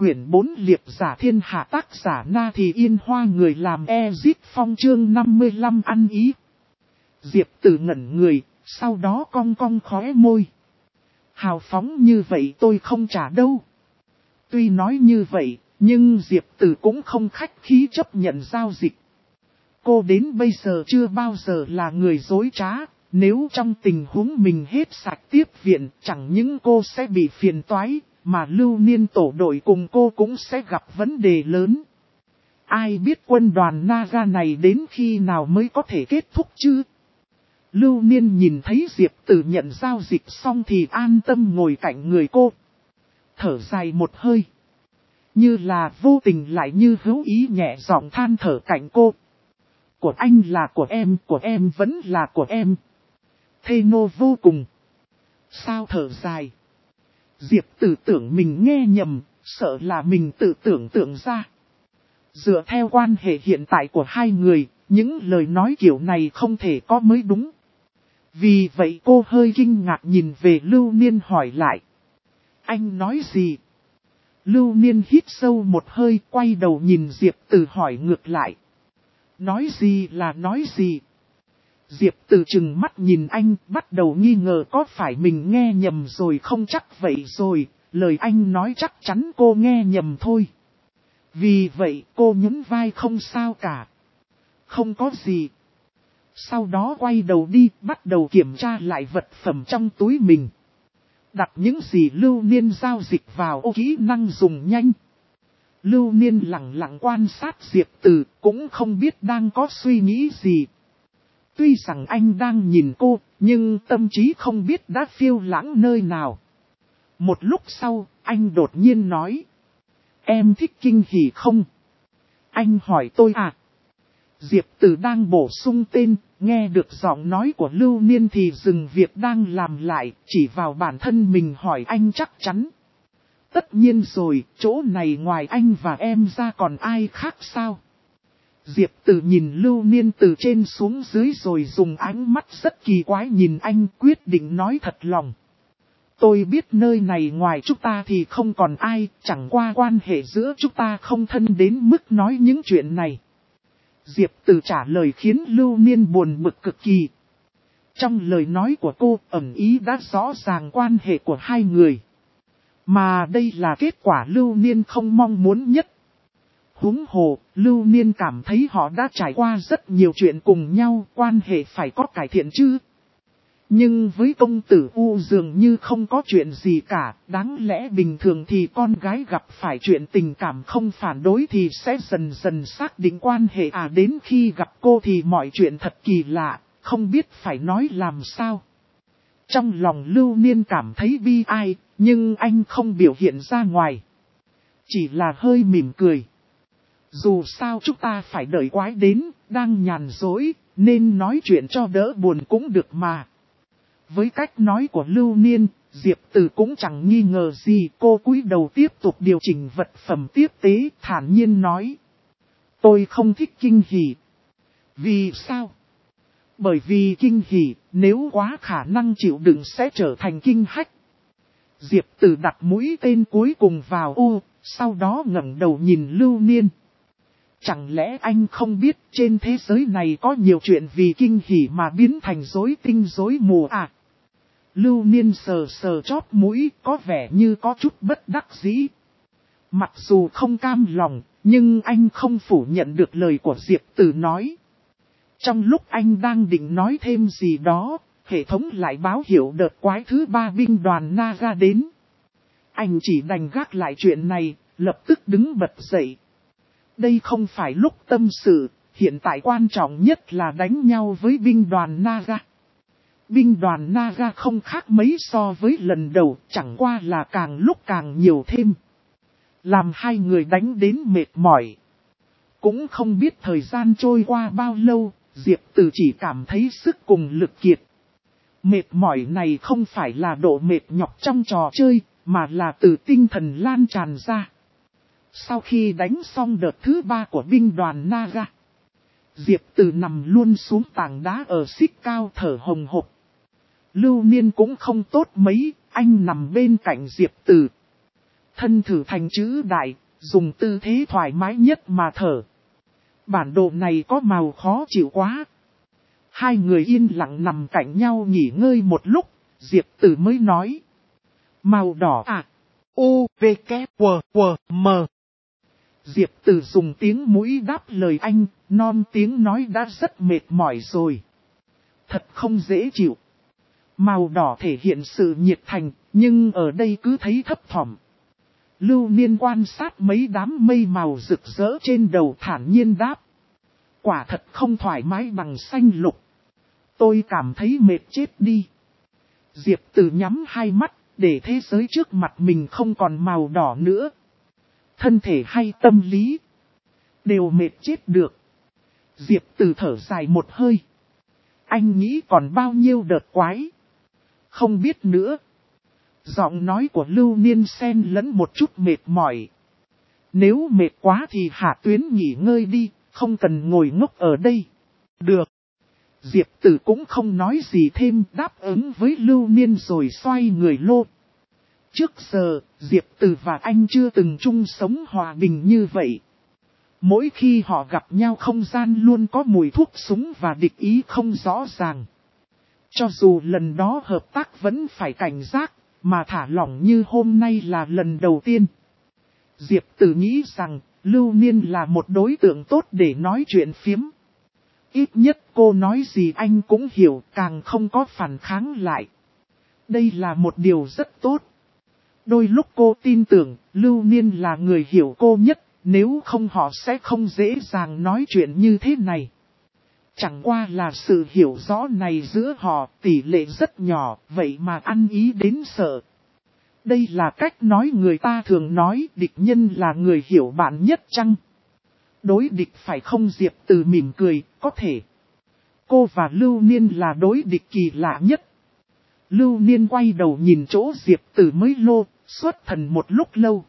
quyển 4 liệp giả thiên hạ tác giả Na Thì Yên Hoa người làm Ezit Phong chương 55 ăn ý. Diệp Tử ngẩn người, sau đó cong cong khóe môi. Hào phóng như vậy tôi không trả đâu. Tuy nói như vậy, nhưng Diệp Tử cũng không khách khí chấp nhận giao dịch. Cô đến bây giờ chưa bao giờ là người dối trá, nếu trong tình huống mình hết sạch tiếp viện chẳng những cô sẽ bị phiền toái, mà Lưu Niên tổ đội cùng cô cũng sẽ gặp vấn đề lớn. Ai biết quân đoàn Naga này đến khi nào mới có thể kết thúc chứ? Lưu Niên nhìn thấy Diệp Tử nhận giao dịch xong thì an tâm ngồi cạnh người cô. Thở dài một hơi. Như là vô tình lại như hữu ý nhẹ giọng than thở cạnh cô. Của anh là của em vẫn là của em. Thê nô vô cùng. Sao thở dài? Diệp Tử tưởng mình nghe nhầm, sợ là mình tự tưởng tượng ra. Dựa theo quan hệ hiện tại của hai người, những lời nói kiểu này không thể có mới đúng. Vì vậy cô hơi kinh ngạc nhìn về Lưu Niên hỏi lại. Anh nói gì? Lưu Niên hít sâu một hơi quay đầu nhìn Diệp Tử hỏi ngược lại. Nói gì là nói gì? Diệp Tử trừng mắt nhìn anh bắt đầu nghi ngờ có phải mình nghe nhầm rồi không chắc vậy rồi, lời anh nói chắc chắn cô nghe nhầm thôi. Vì vậy cô nhún vai không sao cả. Không có gì. Sau đó quay đầu đi bắt đầu kiểm tra lại vật phẩm trong túi mình. Đặt những gì Lưu Niên giao dịch vào ô kỹ năng dùng nhanh. Lưu Niên lặng lặng quan sát Diệp Tử cũng không biết đang có suy nghĩ gì. Tuy rằng anh đang nhìn cô, nhưng tâm trí không biết đã phiêu lãng nơi nào. Một lúc sau, anh đột nhiên nói. Em thích kinh hỉ không? Anh hỏi tôi à? Diệp Tử đang bổ sung tên, nghe được giọng nói của Lưu Niên thì dừng việc đang làm lại, chỉ vào bản thân mình hỏi anh chắc chắn. Tất nhiên rồi, chỗ này ngoài anh và em ra còn ai khác sao? Diệp Tử nhìn Lưu Niên từ trên xuống dưới rồi dùng ánh mắt rất kỳ quái nhìn anh quyết định nói thật lòng. Tôi biết nơi này ngoài chúng ta thì không còn ai, chẳng qua quan hệ giữa chúng ta không thân đến mức nói những chuyện này. Diệp Tử trả lời khiến Lưu Niên buồn bực cực kỳ. Trong lời nói của cô ẩn ý đã rõ ràng quan hệ của hai người. Mà đây là kết quả Lưu Niên không mong muốn nhất. Huống hồ, Lưu Niên cảm thấy họ đã trải qua rất nhiều chuyện cùng nhau, quan hệ phải có cải thiện chứ. Nhưng với công tử U dường như không có chuyện gì cả, đáng lẽ bình thường thì con gái gặp phải chuyện tình cảm không phản đối thì sẽ dần dần xác định quan hệ đến khi gặp cô thì mọi chuyện thật kỳ lạ, không biết phải nói làm sao. Trong lòng Lưu Niên cảm thấy bi ai, nhưng anh không biểu hiện ra ngoài. Chỉ là hơi mỉm cười. Dù sao chúng ta phải đợi quái đến, đang nhàn dối, nên nói chuyện cho đỡ buồn cũng được mà. Với cách nói của Lưu Niên, Diệp Tử cũng chẳng nghi ngờ gì, cô cúi đầu tiếp tục điều chỉnh vật phẩm tiếp tế, thản nhiên nói. Tôi không thích kinh hỉ. Vì sao? Bởi vì kinh hỉ, nếu quá khả năng chịu đựng sẽ trở thành kinh hách. Diệp Tử đặt mũi tên cuối cùng vào ô, sau đó ngẩng đầu nhìn Lưu Niên. Chẳng lẽ anh không biết trên thế giới này có nhiều chuyện vì kinh hỉ mà biến thành rối tinh rối mù à? Lưu Niên sờ sờ chóp mũi có vẻ như có chút bất đắc dĩ. Mặc dù không cam lòng, nhưng anh không phủ nhận được lời của Diệp Tử nói. Trong lúc anh đang định nói thêm gì đó, hệ thống lại báo hiệu đợt quái thứ 3 binh đoàn Naga đến. Anh chỉ đành gác lại chuyện này, lập tức đứng bật dậy. Đây không phải lúc tâm sự, hiện tại quan trọng nhất là đánh nhau với binh đoàn Naga. Binh đoàn Naga không khác mấy so với lần đầu, chẳng qua là càng lúc càng nhiều thêm. Làm hai người đánh đến mệt mỏi. Cũng không biết thời gian trôi qua bao lâu, Diệp Tử chỉ cảm thấy sức cùng lực kiệt. Mệt mỏi này không phải là độ mệt nhọc trong trò chơi, mà là từ tinh thần lan tràn ra. Sau khi đánh xong đợt thứ 3 của binh đoàn Naga, Diệp Tử nằm luôn xuống tảng đá ở xích cao thở hồng hộc. Lưu Niên cũng không tốt mấy, anh nằm bên cạnh Diệp Tử. Thân thử thành chữ đại, dùng tư thế thoải mái nhất mà thở. Bản đồ này có màu khó chịu quá. Hai người yên lặng nằm cạnh nhau nghỉ ngơi một lúc, Diệp Tử mới nói. Màu đỏ à? U, V, K, W, W, M. Diệp Tử dùng tiếng mũi đáp lời anh, non tiếng nói đã rất mệt mỏi rồi. Thật không dễ chịu. Màu đỏ thể hiện sự nhiệt thành, nhưng ở đây cứ thấy thấp thỏm. Lưu Niên quan sát mấy đám mây màu rực rỡ trên đầu thản nhiên đáp. Quả thật không thoải mái bằng xanh lục. Tôi cảm thấy mệt chết đi. Diệp Tử nhắm hai mắt, để thế giới trước mặt mình không còn màu đỏ nữa. Thân thể hay tâm lý, đều mệt chết được. Diệp Tử thở dài một hơi. Anh nghĩ còn bao nhiêu đợt quái? Không biết nữa. Giọng nói của Lưu Niên xen lẫn một chút mệt mỏi. Nếu mệt quá thì hạ tuyến nghỉ ngơi đi, không cần ngồi ngốc ở đây. Được. Diệp Tử cũng không nói gì thêm, đáp ứng với Lưu Niên rồi xoay người lô. Trước giờ, Diệp Tử và anh chưa từng chung sống hòa bình như vậy. Mỗi khi họ gặp nhau không gian luôn có mùi thuốc súng và địch ý không rõ ràng. Cho dù lần đó hợp tác vẫn phải cảnh giác, mà thả lỏng như hôm nay là lần đầu tiên. Diệp Tử nghĩ rằng, Lưu Niên là một đối tượng tốt để nói chuyện phiếm. Ít nhất cô nói gì anh cũng hiểu, càng không có phản kháng lại. Đây là một điều rất tốt. Đôi lúc cô tin tưởng, Lưu Niên là người hiểu cô nhất, nếu không họ sẽ không dễ dàng nói chuyện như thế này. Chẳng qua là sự hiểu rõ này giữa họ tỷ lệ rất nhỏ, vậy mà ăn ý đến sợ. Đây là cách nói người ta thường nói địch nhân là người hiểu bạn nhất chăng? Đối địch phải không? Diệp Tử mỉm cười, có thể. Cô và Lưu Niên là đối địch kỳ lạ nhất. Lưu Niên quay đầu nhìn chỗ Diệp Tử mới lô, xuất thần một lúc lâu.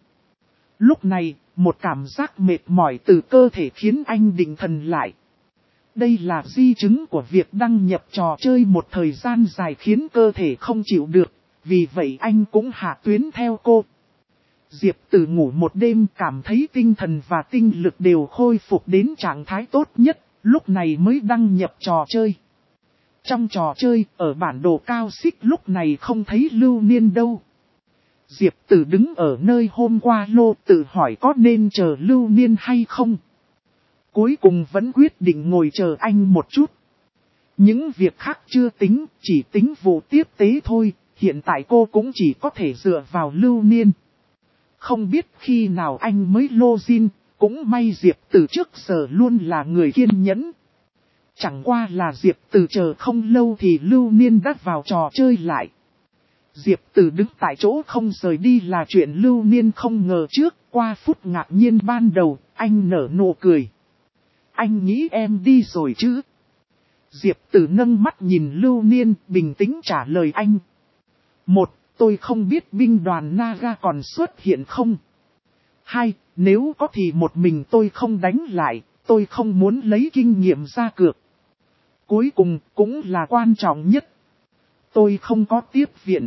Lúc này, một cảm giác mệt mỏi từ cơ thể khiến anh định thần lại. Đây là di chứng của việc đăng nhập trò chơi một thời gian dài khiến cơ thể không chịu được, vì vậy anh cũng hạ tuyến theo cô. Diệp Tử ngủ một đêm cảm thấy tinh thần và tinh lực đều khôi phục đến trạng thái tốt nhất, lúc này mới đăng nhập trò chơi. Trong trò chơi, ở bản đồ cao xích lúc này không thấy Lưu Niên đâu. Diệp Tử đứng ở nơi hôm qua lô tự hỏi có nên chờ Lưu Niên hay không. Cuối cùng vẫn quyết định ngồi chờ anh một chút. Những việc khác chưa tính, chỉ tính vụ tiếp tế thôi, hiện tại cô cũng chỉ có thể dựa vào Lưu Niên. Không biết khi nào anh mới login, cũng may Diệp Tử trước giờ luôn là người kiên nhẫn. Chẳng qua là Diệp Tử chờ không lâu thì Lưu Niên đã vào trò chơi lại. Diệp Tử đứng tại chỗ không rời đi là chuyện Lưu Niên không ngờ trước, qua phút ngạc nhiên ban đầu, anh nở nụ cười. Anh nghĩ em đi rồi chứ? Diệp Tử nâng mắt nhìn Lưu Niên, bình tĩnh trả lời anh. Một, tôi không biết binh đoàn Naga còn xuất hiện không? Hai, nếu có thì một mình tôi không đánh lại, tôi không muốn lấy kinh nghiệm ra cược. Cuối cùng, cũng là quan trọng nhất. Tôi không có tiếp viện.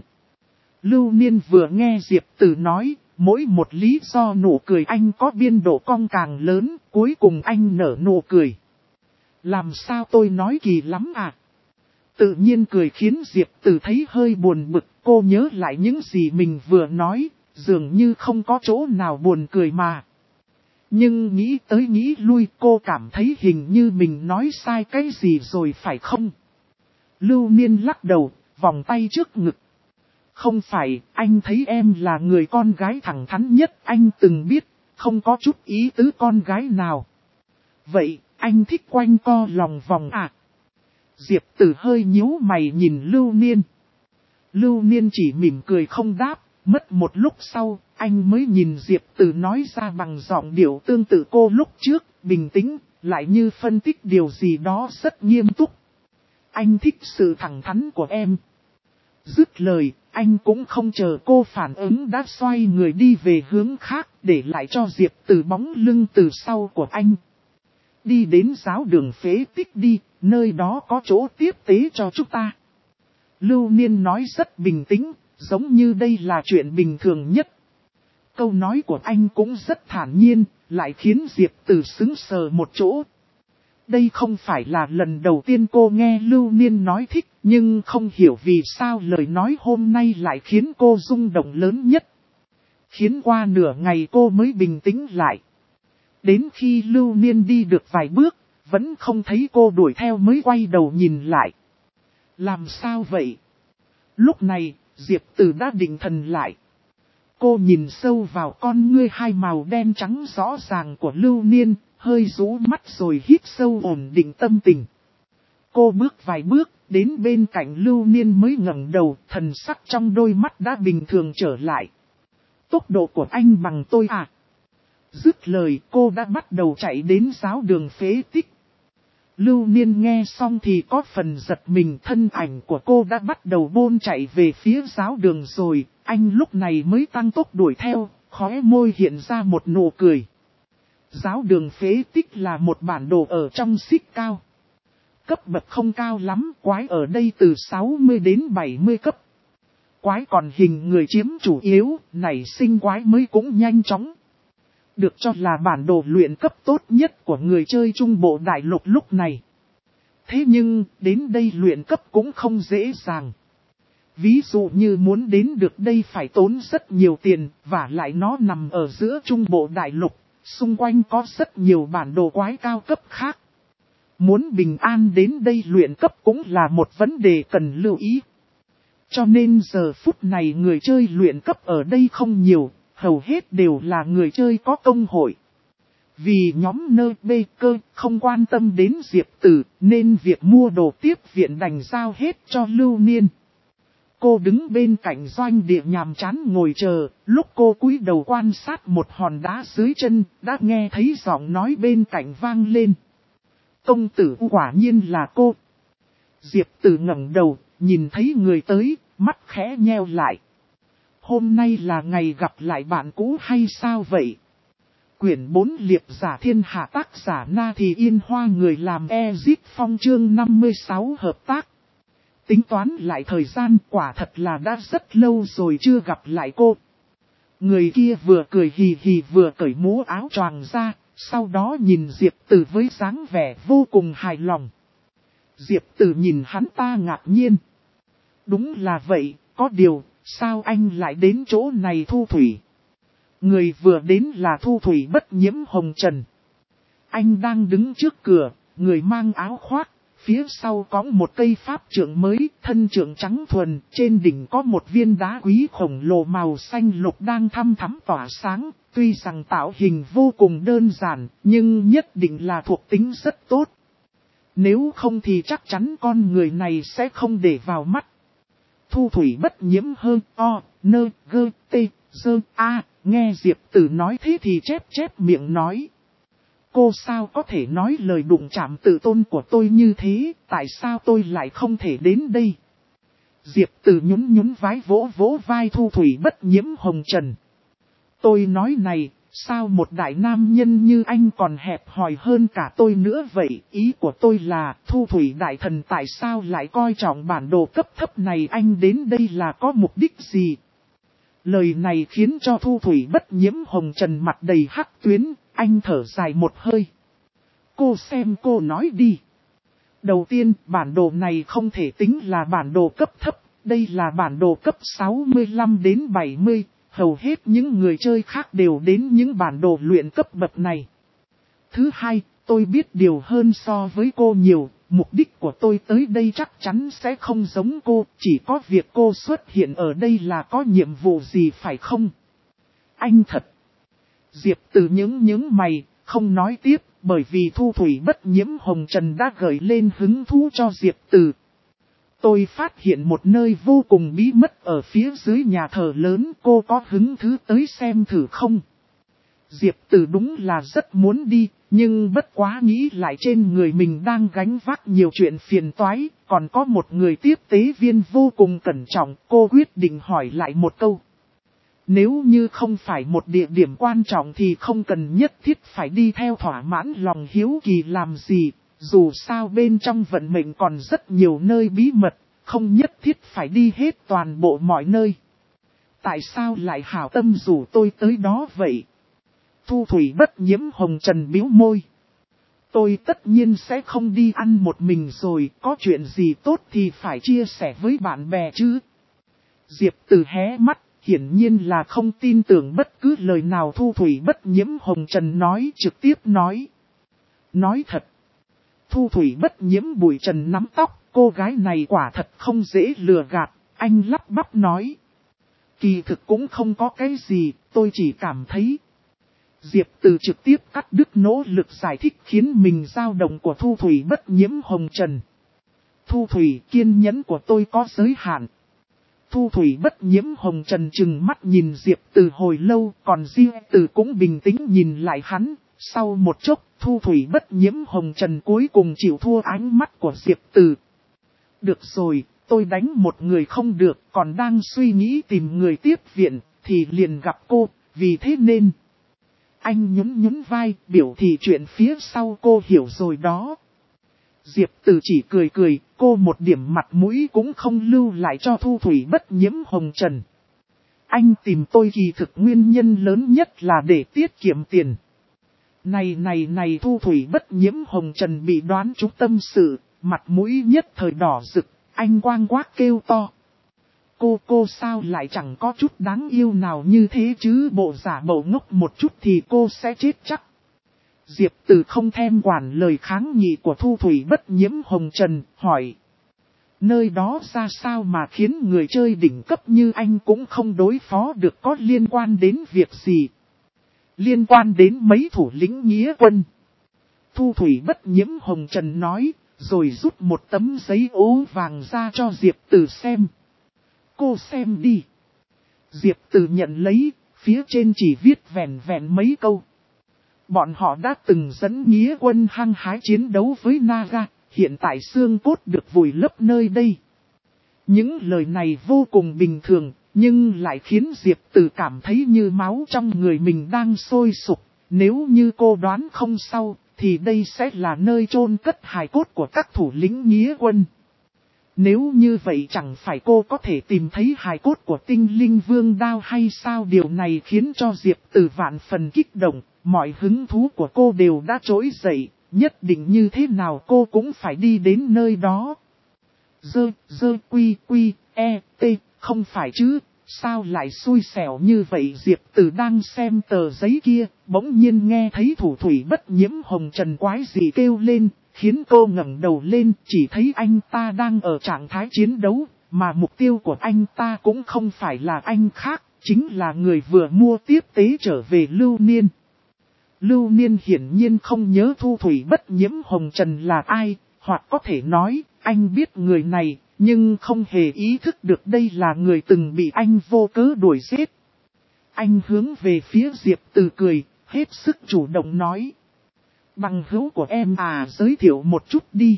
Lưu Niên vừa nghe Diệp Tử nói, mỗi một lý do nụ cười anh có biên độ cong càng lớn, cuối cùng anh nở nụ cười. Làm sao tôi nói kỳ lắm à? Tự nhiên cười khiến Diệp Tử thấy hơi buồn bực, cô nhớ lại những gì mình vừa nói, dường như không có chỗ nào buồn cười mà. Nhưng nghĩ tới nghĩ lui cô cảm thấy hình như mình nói sai cái gì rồi phải không? Lưu Niên lắc đầu, vòng tay trước ngực. Không phải, anh thấy em là người con gái thẳng thắn nhất anh từng biết, không có chút ý tứ con gái nào. Vậy, anh thích quanh co lòng vòng à? Diệp Tử hơi nhíu mày nhìn Lưu Niên. Lưu Niên chỉ mỉm cười không đáp, mất một lúc sau, anh mới nhìn Diệp Tử nói ra bằng giọng điệu tương tự cô lúc trước, bình tĩnh, lại như phân tích điều gì đó rất nghiêm túc. Anh thích sự thẳng thắn của em. Dứt lời, anh cũng không chờ cô phản ứng đã xoay người đi về hướng khác, để lại cho Diệp Tử bóng lưng từ sau của anh. Đi đến giáo đường phế tích đi, nơi đó có chỗ tiếp tế cho chúng ta. Lưu Niên nói rất bình tĩnh, giống như đây là chuyện bình thường nhất. Câu nói của anh cũng rất thản nhiên, lại khiến Diệp Tử sững sờ một chỗ. Đây không phải là lần đầu tiên cô nghe Lưu Niên nói thích, nhưng không hiểu vì sao lời nói hôm nay lại khiến cô rung động lớn nhất. Khiến qua nửa ngày cô mới bình tĩnh lại. Đến khi Lưu Niên đi được vài bước, vẫn không thấy cô đuổi theo mới quay đầu nhìn lại. Làm sao vậy? Lúc này, Diệp Tử đã định thần lại. Cô nhìn sâu vào con ngươi hai màu đen trắng rõ ràng của Lưu Niên, hơi rũ mắt rồi hít sâu ổn định tâm tình. Cô bước vài bước, đến bên cạnh Lưu Niên mới ngẩng đầu, thần sắc trong đôi mắt đã bình thường trở lại. Tốc độ của anh bằng tôi à? Dứt lời cô đã bắt đầu chạy đến giáo đường phế tích. Lưu Niên nghe xong thì có phần giật mình, thân ảnh của cô đã bắt đầu bôn chạy về phía giáo đường rồi, anh lúc này mới tăng tốc đuổi theo, khóe môi hiện ra một nụ cười. Giáo đường phế tích là một bản đồ ở trong xích cao. Cấp bậc không cao lắm, quái ở đây từ 60 đến 70 cấp. Quái còn hình người chiếm chủ yếu, nảy sinh quái mới cũng nhanh chóng. Được cho là bản đồ luyện cấp tốt nhất của người chơi Trung Bộ Đại Lục lúc này. Thế nhưng, đến đây luyện cấp cũng không dễ dàng. Ví dụ như muốn đến được đây phải tốn rất nhiều tiền, và lại nó nằm ở giữa Trung Bộ Đại Lục, xung quanh có rất nhiều bản đồ quái cao cấp khác. Muốn bình an đến đây luyện cấp cũng là một vấn đề cần lưu ý. Cho nên giờ phút này người chơi luyện cấp ở đây không nhiều, hầu hết đều là người chơi có công hội. Vì nhóm nơ bê cơ không quan tâm đến Diệp Tử, nên việc mua đồ tiếp viện đành giao hết cho Lưu Niên. Cô đứng bên cạnh doanh địa nhàm chán ngồi chờ, lúc cô cúi đầu quan sát một hòn đá dưới chân, đã nghe thấy giọng nói bên cạnh vang lên. Công tử quả nhiên là cô. Diệp Tử ngẩng đầu, nhìn thấy người tới, mắt khẽ nheo lại. Hôm nay là ngày gặp lại bạn cũ hay sao vậy? Quyển 4 Liệp giả thiên hạ, tác giả Na Thì Yên Hoa, người làm Ezip Phong, chương 56 hợp tác. Tính toán lại thời gian, quả thật là đã rất lâu rồi chưa gặp lại cô. Người kia vừa cười hì hì vừa cởi mũ áo choàng ra, sau đó nhìn Diệp Tử với dáng vẻ vô cùng hài lòng. Diệp Tử nhìn hắn ta ngạc nhiên. Đúng là vậy, có điều, sao anh lại đến chỗ này Thu Thủy? Người vừa đến là Thu Thủy Bất Nhiễm Hồng Trần. Anh đang đứng trước cửa, người mang áo khoác, phía sau có một cây pháp trượng mới, thân trượng trắng thuần, trên đỉnh có một viên đá quý khổng lồ màu xanh lục đang thăm thắm tỏa sáng, tuy rằng tạo hình vô cùng đơn giản, nhưng nhất định là thuộc tính rất tốt. Nếu không thì chắc chắn con người này sẽ không để vào mắt. Thu Thủy Bất Nhiễm hơn o, nơ, gơ, tê, dơ, a, nghe Diệp Tử nói thế thì chép miệng nói. Cô sao có thể nói lời đụng chạm tự tôn của tôi như thế, tại sao tôi lại không thể đến đây? Diệp Tử nhún vái vỗ vai Thu Thủy Bất Nhiễm Hồng Trần. Tôi nói này, sao một đại nam nhân như anh còn hẹp hòi hơn cả tôi nữa vậy? Ý của tôi là, Thu Thủy Đại Thần tại sao lại coi trọng bản đồ cấp thấp này, anh đến đây là có mục đích gì? Lời này khiến cho Thu Thủy Bất Nhiễm Hồng Trần mặt đầy hắc tuyến, anh thở dài một hơi. Cô xem cô nói đi. Đầu tiên, bản đồ này không thể tính là bản đồ cấp thấp, đây là bản đồ cấp 65 đến 70, hầu hết những người chơi khác đều đến những bản đồ luyện cấp bậc này. Thứ hai, tôi biết điều hơn so với cô nhiều, mục đích của tôi tới đây chắc chắn sẽ không giống cô, chỉ có việc cô xuất hiện ở đây là có nhiệm vụ gì phải không? Anh thật. Diệp Tử những mày, không nói tiếp, bởi vì Thu Thủy Bất Nhiễm Hồng Trần đã gợi lên hứng thú cho Diệp Tử. Tôi phát hiện một nơi vô cùng bí mật ở phía dưới nhà thờ lớn, cô có hứng thú tới xem thử không? Diệp Tử đúng là rất muốn đi, nhưng bất quá nghĩ lại trên người mình đang gánh vác nhiều chuyện phiền toái, còn có một người tiếp tế viên vô cùng cẩn trọng, cô quyết định hỏi lại một câu. Nếu như không phải một địa điểm quan trọng thì không cần nhất thiết phải đi theo thỏa mãn lòng hiếu kỳ làm gì, dù sao bên trong vận mệnh còn rất nhiều nơi bí mật, không nhất thiết phải đi hết toàn bộ mọi nơi. tại sao lại hảo tâm rủ tôi tới đó vậy? Thu thủy bất nhiễm hồng trần bĩu môi. Tôi tất nhiên sẽ không đi ăn một mình rồi, có chuyện gì tốt thì phải chia sẻ với bạn bè chứ. Diệp Từ hé mắt, hiển nhiên là không tin tưởng bất cứ lời nào thu thủy bất nhiễm hồng trần nói, trực tiếp nói. Nói thật. Thu thủy bất nhiễm bụi trần nắm tóc, cô gái này quả thật không dễ lừa gạt, anh lắp bắp nói. Kỳ thực cũng không có cái gì, tôi chỉ cảm thấy. Diệp Từ trực tiếp cắt đứt nỗ lực giải thích khiến mình dao động của thu thủy bất nhiễm hồng trần. Thu thủy, kiên nhẫn của tôi có giới hạn. Thu thủy bất nhiễm hồng trần trừng mắt nhìn Diệp Từ hồi lâu, còn Diệp Từ cũng bình tĩnh nhìn lại hắn. Sau một chốc, thu thủy bất nhiễm hồng trần cuối cùng chịu thua ánh mắt của Diệp Từ. Được rồi, tôi đánh một người không được, còn đang suy nghĩ tìm người tiếp viện, thì liền gặp cô, vì thế nên. Anh nhún vai, biểu thị chuyện phía sau cô hiểu rồi đó. Diệp Từ chỉ cười cười, cô một điểm mặt mũi cũng không lưu lại cho thu thủy bất nhiễm hồng trần. Anh tìm tôi kỳ thực nguyên nhân lớn nhất là để tiết kiệm tiền. Này thu thủy bất nhiễm hồng trần bị đoán trúng tâm sự, mặt mũi nhất thời đỏ rực, anh quang quát kêu to. Cô sao lại chẳng có chút đáng yêu nào như thế chứ, bộ giả bộ ngốc một chút thì cô sẽ chết chắc. Diệp Từ không thèm quản lời kháng nghị của thu thủy bất nhiễm hồng trần, hỏi. Nơi đó ra sao mà khiến người chơi đỉnh cấp như anh cũng không đối phó được, có liên quan đến việc gì? Liên quan đến mấy thủ lĩnh nghĩa quân. Thu thủy bất nhiễm hồng trần nói, rồi rút một tấm giấy ố vàng ra cho Diệp Từ xem. Cô xem đi. Diệp Từ nhận lấy, phía trên chỉ viết vẹn vẹn mấy câu. Bọn họ đã từng dẫn nghĩa quân hăng hái chiến đấu với Naga, hiện tại xương cốt được vùi lấp nơi đây. Những lời này vô cùng bình thường, nhưng lại khiến Diệp Từ cảm thấy như máu trong người mình đang sôi sục. Nếu như cô đoán không sao, thì đây sẽ là nơi chôn cất hài cốt của các thủ lĩnh nghĩa quân. Nếu như vậy chẳng phải cô có thể tìm thấy hài cốt của tinh linh vương đao hay sao? Điều này khiến cho Diệp Từ vạn phần kích động, mọi hứng thú của cô đều đã trỗi dậy, nhất định như thế nào cô cũng phải đi đến nơi đó. Không phải chứ, sao lại xui xẻo như vậy? Diệp Từ đang xem tờ giấy kia, bỗng nhiên nghe thấy thủ thủy bất nhiễm hồng trần quái dị kêu lên, khiến cô ngẩng đầu lên, chỉ thấy anh ta đang ở trạng thái chiến đấu, mà mục tiêu của anh ta cũng không phải là anh khác, chính là người vừa mua tiếp tế trở về Lưu Niên. Lưu Niên hiển nhiên không nhớ thu thủy bất nhiễm hồng trần là ai, hoặc có thể nói, anh biết người này, nhưng không hề ý thức được đây là người từng bị anh vô cớ đuổi giết. Anh hướng về phía Diệp Từ cười, hết sức chủ động nói. Bằng hữu của em à, giới thiệu một chút đi.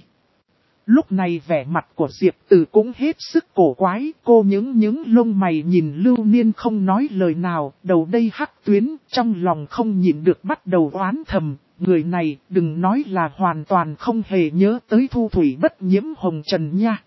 Lúc này vẻ mặt của Diệp Từ cũng hết sức cổ quái, cô những lông mày nhìn Lưu Niên không nói lời nào, đầu đây hắc tuyến, trong lòng không nhịn được bắt đầu oán thầm, người này đừng nói là hoàn toàn không hề nhớ tới thu thủy bất nhiễm hồng trần nha.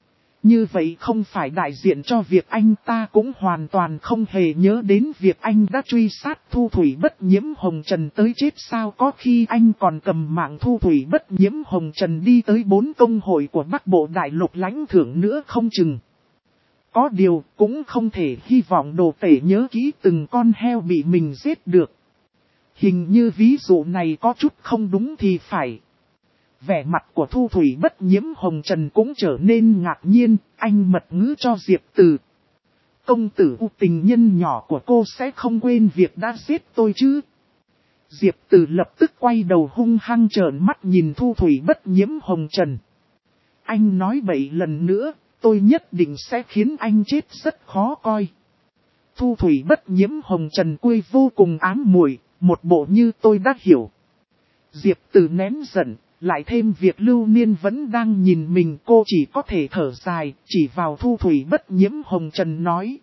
Như vậy không phải đại diện cho việc anh ta cũng hoàn toàn không hề nhớ đến việc anh đã truy sát thu thủy bất nhiễm hồng trần tới chết sao? Có khi anh còn cầm mạng thu thủy bất nhiễm hồng trần đi tới 4 công hội của Bắc Bộ Đại Lục lãnh thưởng nữa không chừng. Có điều cũng không thể hy vọng đồ tể nhớ kỹ từng con heo bị mình giết được. Hình như ví dụ này có chút không đúng thì phải. Vẻ mặt của thu thủy bất nhiễm hồng trần cũng trở nên ngạc nhiên, anh mật ngữ cho Diệp Từ. Công tử tình nhân nhỏ của cô sẽ không quên việc đã giết tôi chứ? Diệp Từ lập tức quay đầu hung hăng trợn mắt nhìn thu thủy bất nhiễm hồng trần. Anh nói bậy lần nữa, tôi nhất định sẽ khiến anh chết rất khó coi. Thu thủy bất nhiễm hồng trần quê vô cùng ám muội, một bộ như tôi đã hiểu. Diệp Từ nén giận. Lại thêm việc Lưu Niên vẫn đang nhìn mình, cô chỉ có thể thở dài, chỉ vào thu thủy bất nhiễm hồng trần nói.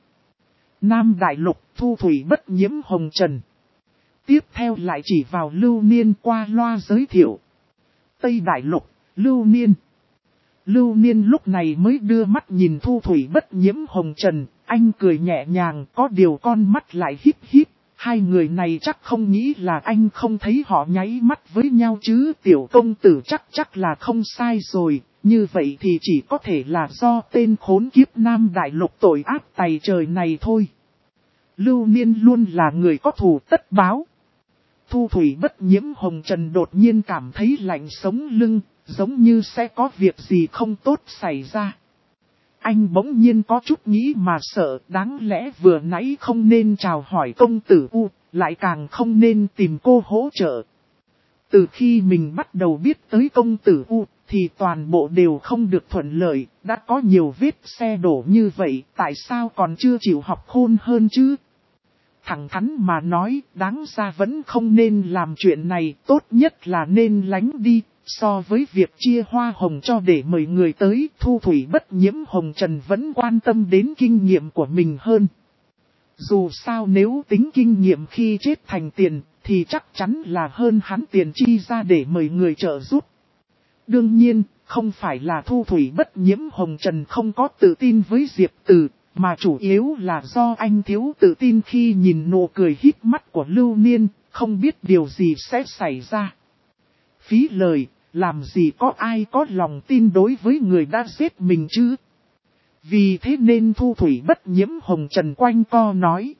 Nam Đại Lục, thu thủy bất nhiễm hồng trần. Tiếp theo lại chỉ vào Lưu Niên qua loa giới thiệu. Tây Đại Lục, Lưu Niên. Lưu Niên lúc này mới đưa mắt nhìn thu thủy bất nhiễm hồng trần, Anh cười nhẹ nhàng, có điều con mắt lại híp híp. Hai người này chắc không nghĩ là anh không thấy họ nháy mắt với nhau chứ. Tiểu công tử chắc là không sai rồi. Như vậy thì chỉ có thể là do tên khốn kiếp Nam Đại Lục tội ác tày trời này thôi. Lưu Niên luôn là người có thù tất báo. Thu thủy bất nhiễm hồng trần đột nhiên cảm thấy lạnh sống lưng, giống như sẽ có việc gì không tốt xảy ra. Anh bỗng nhiên có chút nghĩ mà sợ, đáng lẽ vừa nãy không nên chào hỏi công tử U, lại càng không nên tìm cô hỗ trợ. Từ khi mình bắt đầu biết tới công tử U, thì toàn bộ đều không được thuận lợi, đã có nhiều vết xe đổ như vậy, tại sao còn chưa chịu học khôn hơn chứ? Thẳng thắn mà nói, đáng ra vẫn không nên làm chuyện này, tốt nhất là nên lánh đi. So với việc chia hoa hồng cho để mời người tới, Thu thủy bất nhiễm hồng trần vẫn quan tâm đến kinh nghiệm của mình hơn. Dù sao nếu tính kinh nghiệm khi chết thành tiền, thì chắc chắn là hơn hắn tiền chi ra để mời người trợ giúp. Đương nhiên, không phải là Thu thủy bất nhiễm hồng trần không có tự tin với Diệp Từ, mà chủ yếu là do anh thiếu tự tin khi nhìn nụ cười híp mắt của Lưu Niên, không biết điều gì sẽ xảy ra. Phí lời, làm gì có ai có lòng tin đối với người đã giết mình chứ? Vì thế nên Thu thủy bất nhiễm hồng trần quanh co nói.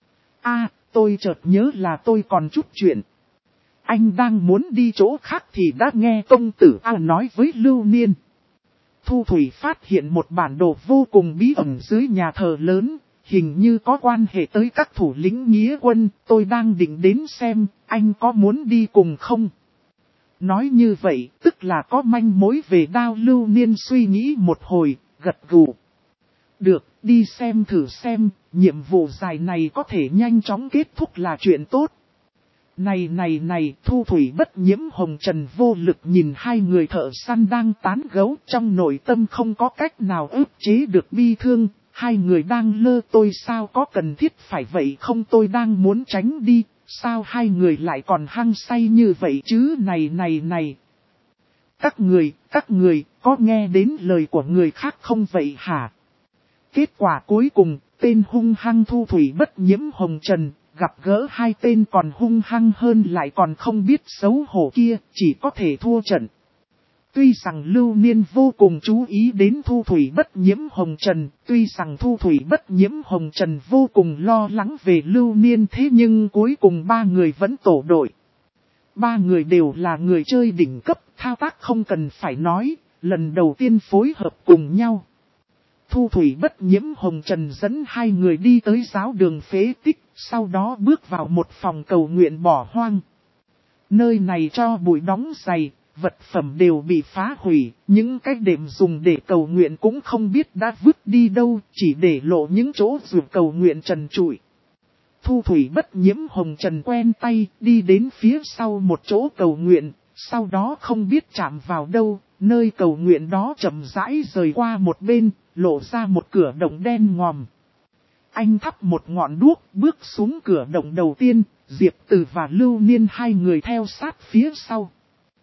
Tôi chợt nhớ là tôi còn chút chuyện. Anh đang muốn đi chỗ khác thì đã nghe công tử nói với Lưu Niên. Thu thủy phát hiện một bản đồ vô cùng bí ẩn dưới nhà thờ lớn, hình như có quan hệ tới các thủ lĩnh nghĩa quân, tôi đang định đến xem, anh có muốn đi cùng không? Nói như vậy, tức là có manh mối về Đao. Lưu Niên suy nghĩ một hồi, gật gù. Được, đi xem thử xem, nhiệm vụ dài này có thể nhanh chóng kết thúc là chuyện tốt. Này, Thu thủy bất nhiễm hồng trần vô lực nhìn hai người thợ săn đang tán gẫu, trong nội tâm không có cách nào ức chế được bi thương. Hai người đang lơ tôi sao có cần thiết phải vậy không, tôi đang muốn tránh đi, sao hai người lại còn hăng say như vậy chứ? Này. Các người, có nghe đến lời của người khác không vậy hả? Kết quả cuối cùng, tên hung hăng Thu thủy bất nhiễm hồng trần, gặp gỡ hai tên còn hung hăng hơn lại còn không biết xấu hổ kia, chỉ có thể thua trận. Tuy rằng Lưu Niên vô cùng chú ý đến Thu thủy bất nhiễm hồng trần, tuy rằng Thu thủy bất nhiễm hồng trần vô cùng lo lắng về Lưu Niên, thế nhưng cuối cùng ba người vẫn tổ đội. Ba người đều là người chơi đỉnh cấp, thao tác không cần phải nói, lần đầu tiên phối hợp cùng nhau. Thu thủy bất nhiễm hồng trần dẫn hai người đi tới giáo đường phế tích, sau đó bước vào một phòng cầu nguyện bỏ hoang. Nơi này cho bụi đóng dày, vật phẩm đều bị phá hủy, những cái đệm dùng để cầu nguyện cũng không biết đã vứt đi đâu, chỉ để lộ những chỗ dùng cầu nguyện trần trụi. Thu thủy bất nhiễm hồng trần quen tay, đi đến phía sau một chỗ cầu nguyện, sau đó không biết chạm vào đâu, nơi cầu nguyện đó chậm rãi rời qua một bên, lộ ra một cửa động đen ngòm. Anh thắp một ngọn đuốc, bước xuống cửa động đầu tiên, Diệp Từ và Lưu Niên hai người theo sát phía sau.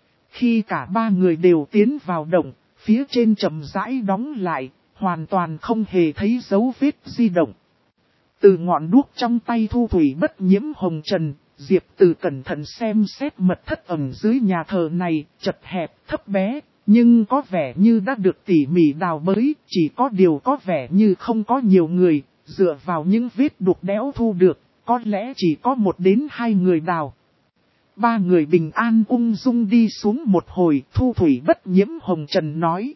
Khi cả ba người đều tiến vào động, phía trên chậm rãi đóng lại, hoàn toàn không hề thấy dấu vết di động. Từ ngọn đuốc trong tay Thu thủy bất nhiễm hồng trần, Diệp Từ cẩn thận xem xét mật thất ẩn dưới nhà thờ này, chật hẹp, thấp bé, nhưng có vẻ như đã được tỉ mỉ đào bới, chỉ có điều có vẻ như không có nhiều người, dựa vào những vết đục đẽo thu được, có lẽ chỉ có 1 đến 2 người đào. Ba người bình an ung dung đi xuống một hồi, Thu thủy bất nhiễm hồng trần nói.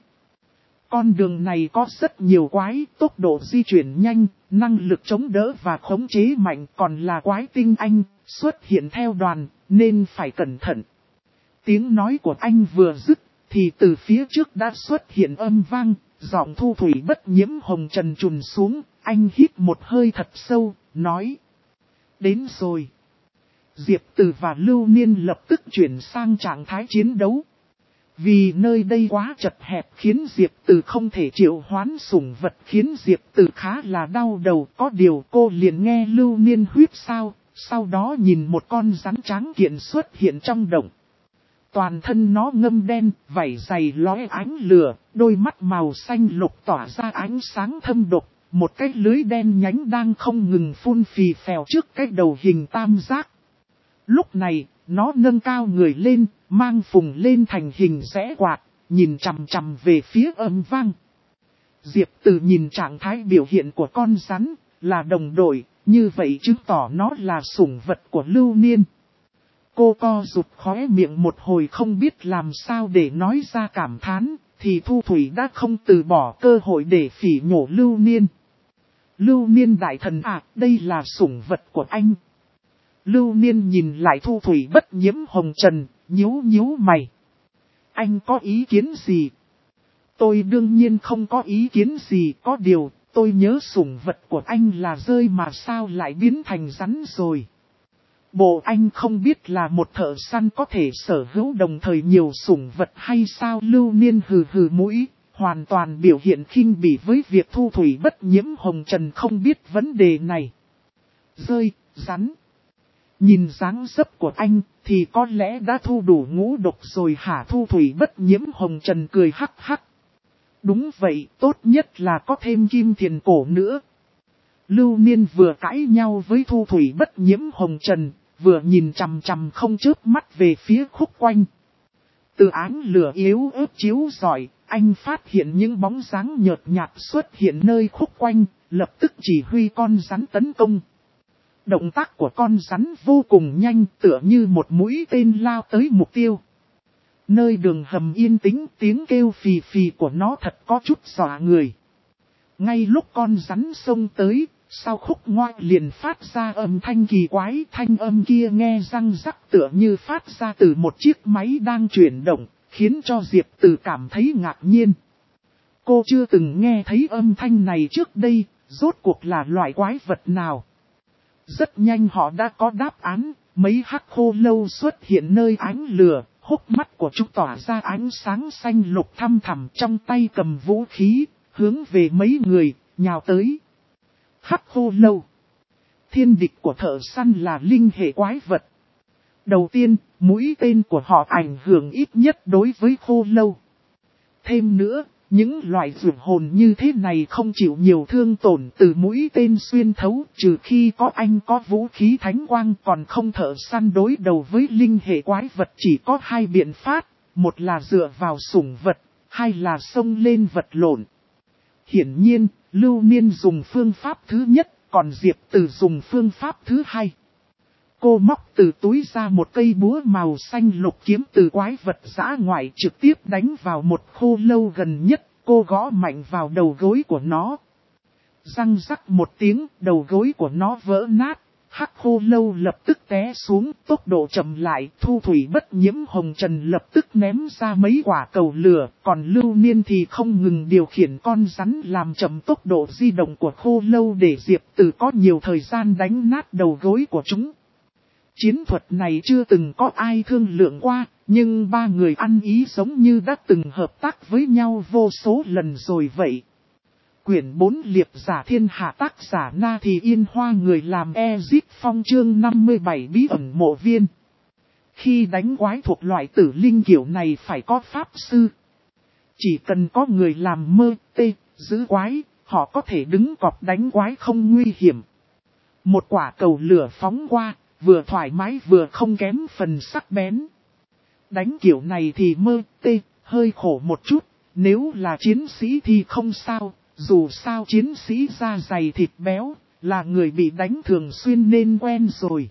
Con đường này có rất nhiều quái, tốc độ di chuyển nhanh, năng lực chống đỡ và khống chế mạnh, còn là quái tinh anh, xuất hiện theo đoàn, nên phải cẩn thận. Tiếng nói của anh vừa dứt, thì từ phía trước đã xuất hiện âm vang, giọng Thu thủy bất nhiễm hồng trần trùn xuống, anh hít một hơi thật sâu, nói. Đến rồi. Diệp Từ và Lưu Niên lập tức chuyển sang trạng thái chiến đấu. Vì nơi đây quá chật hẹp khiến Diệp Từ không thể triệu hoán sủng vật, khiến Diệp Từ khá là đau đầu. Có điều cô liền nghe Lưu Niên huýt sao, sau đó nhìn một con rắn trắng kiện xuất hiện trong động. Toàn thân nó ngâm đen, vảy dày lóe ánh lửa, đôi mắt màu xanh lục tỏa ra ánh sáng thâm độc, một cái lưới đen nhánh đang không ngừng phun phì phèo trước cái đầu hình tam giác. Lúc này, nó nâng cao người lên, mang phùng lên thành hình rẽ quạt, nhìn chằm chằm về phía âm vang. Diệp Từ nhìn trạng thái biểu hiện của con rắn, là đồng đội, như vậy chứng tỏ nó là sủng vật của Lưu Niên. Cô co rụt khóe miệng một hồi không biết làm sao để nói ra cảm thán, thì Thu Thủy đã không từ bỏ cơ hội để phỉ nhổ Lưu Niên. Lưu Niên đại thần à, đây là sủng vật của anh. Lưu Niên nhìn lại Thu Thủy bất nhiễm hồng trần, nhíu nhíu mày. Anh có ý kiến gì? Tôi đương nhiên không có ý kiến gì, có điều, tôi nhớ sủng vật của anh là rơi mà sao lại biến thành rắn rồi. Bộ anh không biết là một thợ săn có thể sở hữu đồng thời nhiều sủng vật hay sao? Lưu Niên hừ hừ mũi, hoàn toàn biểu hiện khinh bỉ với việc Thu Thủy bất nhiễm hồng trần không biết vấn đề này. Rơi, rắn. Nhìn dáng dấp của anh thì có lẽ đã thu đủ ngũ độc rồi hả? Thu Thủy bất nhiễm hồng trần cười hắc hắc. Đúng vậy, tốt nhất là có thêm kim thiền cổ nữa. Lưu Niên vừa cãi nhau với Thu Thủy bất nhiễm hồng trần, vừa nhìn chằm chằm không chớp mắt về phía Khúc Quanh. Từ áng lửa yếu ớt chiếu rọi, anh phát hiện những bóng dáng nhợt nhạt xuất hiện nơi Khúc Quanh, lập tức chỉ huy con rắn tấn công. Động tác của con rắn vô cùng nhanh, tựa như một mũi tên lao tới mục tiêu. Nơi đường hầm yên tĩnh, tiếng kêu phì phì của nó thật có chút dọa người. Ngay lúc con rắn xông tới, sau Khúc Ngoai liền phát ra âm thanh kỳ quái, thanh âm kia nghe răng rắc tựa như phát ra từ một chiếc máy đang chuyển động, khiến cho Diệp Từ cảm thấy ngạc nhiên. Cô chưa từng nghe thấy âm thanh này trước đây, rốt cuộc là loại quái vật nào. Rất nhanh họ đã có đáp án, mấy hắc khô lâu xuất hiện nơi ánh lửa, hốc mắt của chúng tỏa ra ánh sáng xanh lục thăm thẳm, trong tay cầm vũ khí, hướng về mấy người, nhào tới. Hắc khô lâu. Thiên địch của thợ săn là linh hệ quái vật. Đầu tiên, mũi tên của họ ảnh hưởng ít nhất đối với khô lâu. Thêm nữa, những loại dược hồn như thế này không chịu nhiều thương tổn từ mũi tên xuyên thấu, trừ khi có anh có vũ khí thánh quang, còn không thợ săn đối đầu với linh hệ quái vật chỉ có hai biện pháp, một là dựa vào sủng vật, hai là xông lên vật lộn. Hiển nhiên, Lưu Niên dùng phương pháp thứ nhất, còn Diệp Từ dùng phương pháp thứ hai. Cô móc từ túi ra một cây búa màu xanh lục kiếm từ quái vật dã ngoại trực tiếp đánh vào một khô lâu gần nhất, cô gõ mạnh vào đầu gối của nó. Răng rắc một tiếng, đầu gối của nó vỡ nát, hắc khô lâu lập tức té xuống, tốc độ chậm lại, Thu Thủy bất nhiễm hồng trần lập tức ném ra mấy quả cầu lửa, còn Lưu Niên thì không ngừng điều khiển con rắn làm chậm tốc độ di động của khô lâu để Diệp Từ có nhiều thời gian đánh nát đầu gối của chúng. Chiến thuật này chưa từng có ai thương lượng qua, nhưng ba người ăn ý giống như đã từng hợp tác với nhau vô số lần rồi vậy. Quyển 4 Liệp giả thiên hạ, tác giả Na Thì Yên Hoa, người làm Ezip Phong, chương 57 bí ẩn mộ viên. Khi đánh quái thuộc loại tử linh kiểu này phải có pháp sư. Chỉ cần có người làm mơ, tê, giữ quái, họ có thể đứng cọp đánh quái không nguy hiểm. Một quả cầu lửa phóng qua, vừa thoải mái vừa không kém phần sắc bén. Đánh kiểu này thì mơ, tê, hơi khổ một chút, nếu là chiến sĩ thì không sao. Dù sao chiến sĩ da dày thịt béo, là người bị đánh thường xuyên nên quen rồi.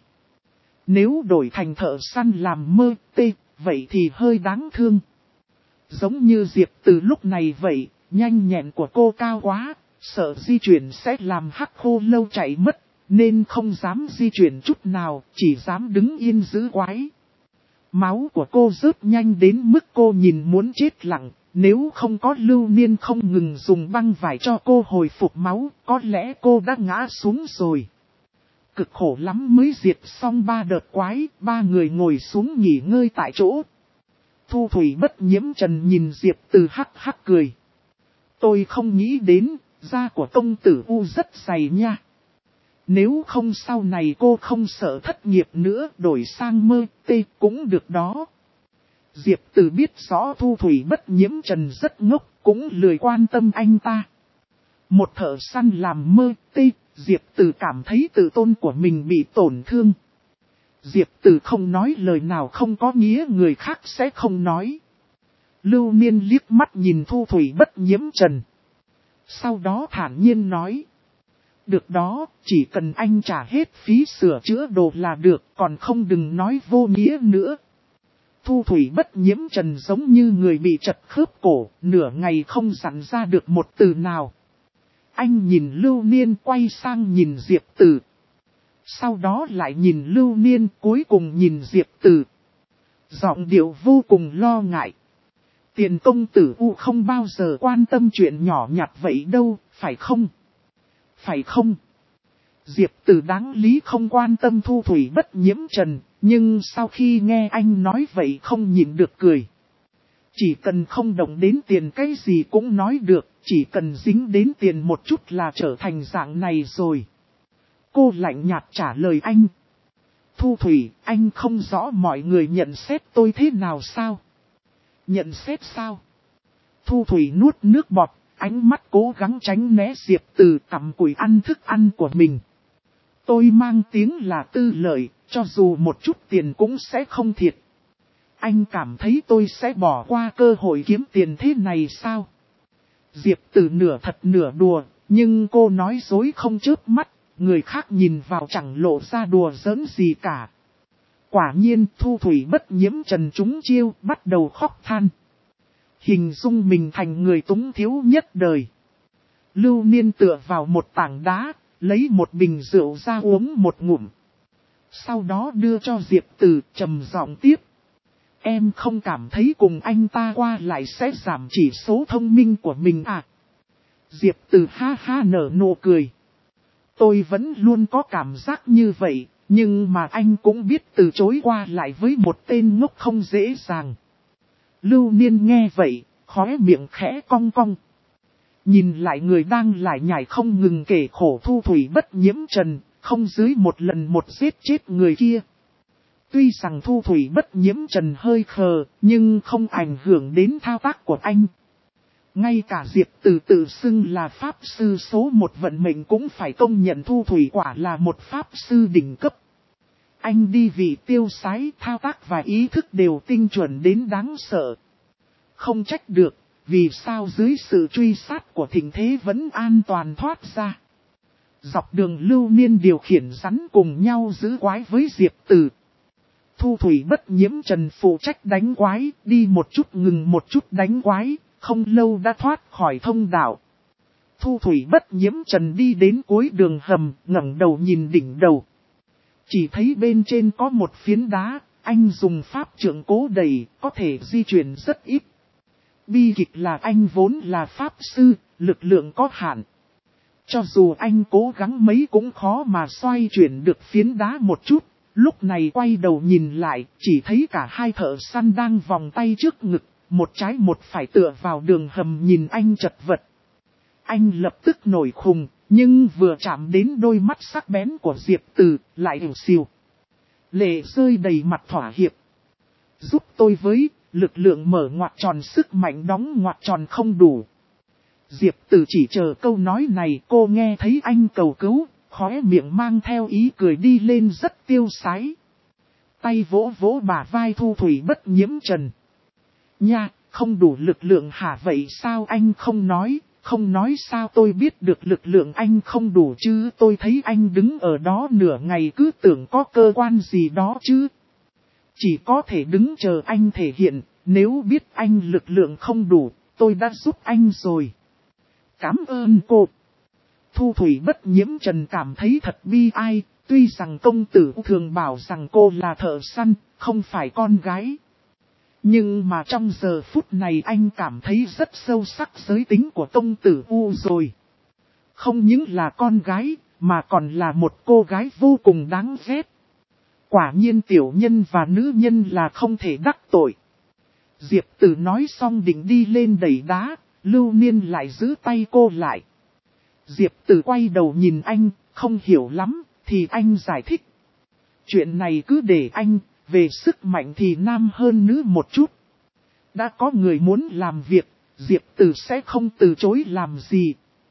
Nếu đổi thành thợ săn làm mơ tê, vậy thì hơi đáng thương. Giống như Diệp Từ lúc này vậy, nhanh nhẹn của cô cao quá, sợ di chuyển sẽ làm hắc khô lâu chạy mất, nên không dám di chuyển chút nào, chỉ dám đứng yên giữ quái. Máu của cô rớt nhanh đến mức cô nhìn muốn chết lặng. Nếu không có Lưu Niên không ngừng dùng băng vải cho cô hồi phục máu, có lẽ cô đã ngã xuống rồi. Cực khổ lắm mới diệt xong 3 đợt quái, 3 người ngồi xuống nghỉ ngơi tại chỗ. Thu Thủy bất nhiễm trần nhìn Diệp Từ hắc hắc cười. Tôi không nghĩ đến, da của công tử U rất dày nha. Nếu không sau này cô không sợ thất nghiệp nữa, đổi sang mơ tê cũng được đó. Diệp Từ biết rõ Thu Thủy bất nhiễm trần rất ngốc, cũng lười quan tâm anh ta. Một thợ săn làm mơ tê, Diệp Tử cảm thấy tự tôn của mình bị tổn thương. Diệp Tử không nói lời nào không có nghĩa người khác sẽ không nói. Lưu Niên liếc mắt nhìn Thu Thủy Bất Nhiễm Trần. Sau đó thản nhiên nói. Được đó, chỉ cần anh trả hết phí sửa chữa đồ là được, còn không đừng nói vô nghĩa nữa. Thu Thủy Bất Nhiễm Trần giống như người bị trật khớp cổ, nửa ngày không dặn ra được một từ nào. Anh nhìn Lưu Niên quay sang nhìn Diệp Tử. Sau đó lại nhìn Lưu Niên cuối cùng nhìn Diệp Tử. Giọng điệu vô cùng lo ngại. Tiền công tử U không bao giờ quan tâm chuyện nhỏ nhặt vậy đâu, phải không? Phải không? Diệp Tử đáng lý không quan tâm Thu Thủy Bất Nhiễm Trần, nhưng sau khi nghe anh nói vậy không nhịn được cười. Chỉ cần không động đến tiền cái gì cũng nói được, chỉ cần dính đến tiền một chút là trở thành dạng này rồi. Cô lạnh nhạt trả lời anh. Thu Thủy, anh không rõ mọi người nhận xét tôi thế nào sao? Nhận xét sao? Thu Thủy nuốt nước bọt, ánh mắt cố gắng tránh né Diệp Tử cặm cụi ăn thức ăn của mình. Tôi mang tiếng là tư lợi, cho dù một chút tiền cũng sẽ không thiệt. Anh cảm thấy tôi sẽ bỏ qua cơ hội kiếm tiền thế này sao? Diệp Tử nửa thật nửa đùa, nhưng cô nói dối không chớp mắt, người khác nhìn vào chẳng lộ ra đùa giỡn gì cả. Quả nhiên Thu Thủy Bất Nhiễm Trần trúng chiêu, bắt đầu khóc than. Hình dung mình thành người túng thiếu nhất đời. Lưu Niên tựa vào một tảng đá, lấy một bình rượu ra uống một ngụm. Sau đó đưa cho Diệp Tử trầm giọng tiếp. Em không cảm thấy cùng anh ta qua lại sẽ giảm chỉ số thông minh của mình à? Diệp Tử ha ha nở nụ cười. Tôi vẫn luôn có cảm giác như vậy, nhưng mà anh cũng biết từ chối qua lại với một tên ngốc không dễ dàng. Lưu Niên nghe vậy, khóe miệng khẽ cong cong. Nhìn lại người đang lại nhảy không ngừng kể khổ Thu Thủy Bất Nhiễm Trần, không dưới một lần một giết chết người kia. Tuy rằng Thu Thủy Bất Nhiễm Trần hơi khờ, nhưng không ảnh hưởng đến thao tác của anh. Ngay cả Diệp Tử tự xưng là Pháp Sư số 1 vận mệnh cũng phải công nhận Thu Thủy quả là một Pháp Sư đỉnh cấp. Anh đi vị tiêu sái, thao tác và ý thức đều tinh chuẩn đến đáng sợ. Không trách được, vì sao dưới sự truy sát của thịnh thế vẫn an toàn thoát ra. Dọc đường Lưu Niên điều khiển rắn cùng nhau giữ quái với Diệp Tử. Thu Thủy Bất Nhiễm Trần phụ trách đánh quái, đi một chút ngừng một chút đánh quái, không lâu đã thoát khỏi thông đạo. Thu Thủy Bất Nhiễm Trần đi đến cuối đường hầm, ngẩng đầu nhìn đỉnh đầu. Chỉ thấy bên trên có một phiến đá, anh dùng pháp trượng cố đẩy, có thể di chuyển rất ít. Bi kịch là anh vốn là pháp sư, lực lượng có hạn. Cho dù anh cố gắng mấy cũng khó mà xoay chuyển được phiến đá một chút. Lúc này quay đầu nhìn lại, chỉ thấy cả hai thợ săn đang vòng tay trước ngực, một trái một phải tựa vào đường hầm nhìn anh chật vật. Anh lập tức nổi khùng, nhưng vừa chạm đến đôi mắt sắc bén của Diệp Tử, lại ỉu xìu. Lệ rơi đầy mặt thỏa hiệp. Giúp tôi với, lực lượng mở ngoặc tròn sức mạnh đóng ngoặc tròn không đủ. Diệp Tử chỉ chờ câu nói này, cô nghe thấy anh cầu cứu. Khóe miệng mang theo ý cười đi lên rất tiêu sái. Tay vỗ vỗ bả vai Thu Thủy Bất Nhiễm Trần. Nha, không đủ lực lượng hả? Vậy sao anh không nói sao tôi biết được lực lượng anh không đủ chứ? Tôi thấy anh đứng ở đó nửa ngày cứ tưởng có cơ quan gì đó chứ. Chỉ có thể đứng chờ anh thể hiện, nếu biết anh lực lượng không đủ, tôi đã giúp anh rồi. Cảm ơn cô. Thu Thủy Bất Nhiễm Trần cảm thấy thật bi ai, tuy rằng công tử thường bảo rằng cô là thợ săn, không phải con gái. Nhưng mà trong giờ phút này anh cảm thấy rất sâu sắc giới tính của công tử U rồi. Không những là con gái, mà còn là một cô gái vô cùng đáng ghét. Quả nhiên tiểu nhân và nữ nhân là không thể đắc tội. Diệp Tử nói xong định đi lên đẩy đá, Lưu Niên lại giữ tay cô lại. Diệp Tử quay đầu nhìn anh, không hiểu lắm, thì anh giải thích. Chuyện này cứ để anh, về sức mạnh thì nam hơn nữ một chút. Đã có người muốn làm việc, Diệp Tử sẽ không từ chối làm gì.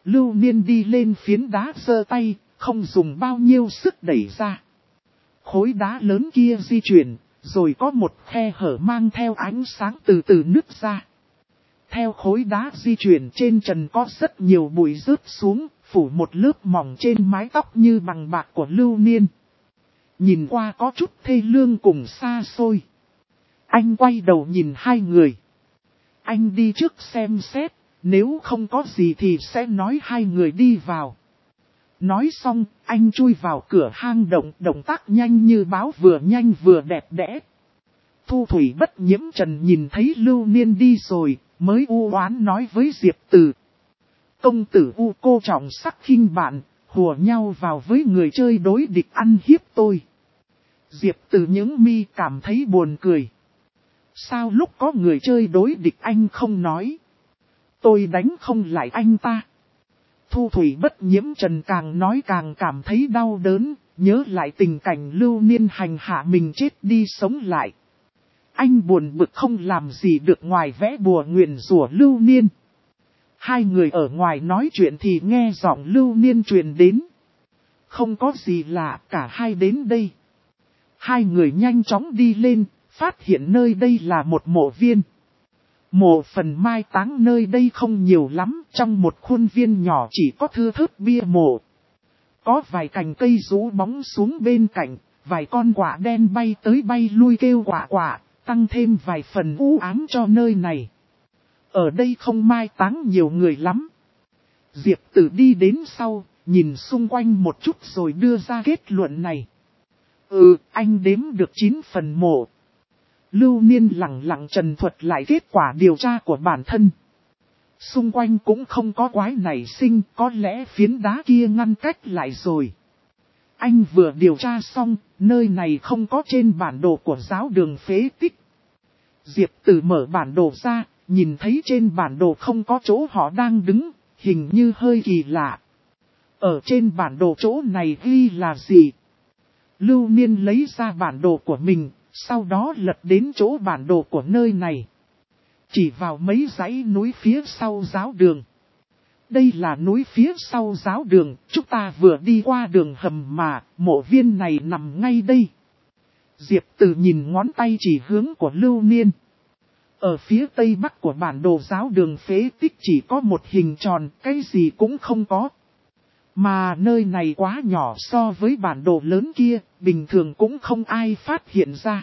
Lưu Niên đi lên phiến đá giơ tay, không dùng bao nhiêu sức đẩy ra. Khối đá lớn kia di chuyển, rồi có một khe hở mang theo ánh sáng từ từ nứt ra. Theo khối đá di chuyển trên trần có rất nhiều bụi rớt xuống, phủ một lớp mỏng trên mái tóc như bằng bạc của Lưu Niên. Nhìn qua có chút thê lương cùng xa xôi. Anh quay đầu nhìn hai người. Anh đi trước xem xét, nếu không có gì thì sẽ nói hai người đi vào. Nói xong, anh chui vào cửa hang động, động tác nhanh như báo, vừa nhanh vừa đẹp đẽ. Thu Thủy Bất Nhiễm Trần nhìn thấy Lưu Niên đi rồi, mới u oán nói với Diệp Từ. Công tử U cô trọng sắc khinh bạn, hùa nhau vào với người chơi đối địch ăn hiếp tôi. Diệp Từ những mi cảm thấy buồn cười. Sao lúc có người chơi đối địch anh không nói? Tôi đánh không lại anh ta. Thu Thủy Bất Nhiễm Trần càng nói càng cảm thấy đau đớn, nhớ lại tình cảnh Lưu Niên hành hạ mình chết đi sống lại. Anh buồn bực không làm gì được ngoài vẽ bùa nguyền rủa Lưu Niên. Hai người ở ngoài nói chuyện thì nghe giọng Lưu Niên truyền đến. Không có gì lạ, cả hai đến đây. Hai người nhanh chóng đi lên, phát hiện nơi đây là một mộ viên. Mộ phần mai táng nơi đây không nhiều lắm, trong một khuôn viên nhỏ chỉ có thưa thớt bia mộ. Có vài cành cây rũ bóng xuống bên cạnh, vài con quạ đen bay tới bay lui kêu quạ quạ, tăng thêm vài phần u ám cho nơi này. Ở đây không mai táng nhiều người lắm. Diệp Tử đi đến sau, nhìn xung quanh một chút rồi đưa ra kết luận này. Anh đếm được 9 phần mộ. Lưu Niên lặng lặng trần thuật lại kết quả điều tra của bản thân. Xung quanh cũng không có quái nảy sinh, có lẽ phiến đá kia ngăn cách lại rồi. Anh vừa điều tra xong, nơi này không có trên bản đồ của giáo đường phế tích. Diệp Tử mở bản đồ ra, nhìn thấy trên bản đồ không có chỗ họ đang đứng, hình như hơi kỳ lạ. Ở trên bản đồ chỗ này ghi là gì? Lưu Niên lấy ra bản đồ của mình, sau đó lật đến chỗ bản đồ của nơi này. Chỉ vào mấy dãy núi phía sau giáo đường. Đây là núi phía sau giáo đường, chúng ta vừa đi qua đường hầm mà, mộ viên này nằm ngay đây. Diệp Từ nhìn ngón tay chỉ hướng của Lưu Niên. Ở phía tây bắc của bản đồ giáo đường phế tích chỉ có một hình tròn, cái gì cũng không có. Mà nơi này quá nhỏ so với bản đồ lớn kia, bình thường cũng không ai phát hiện ra.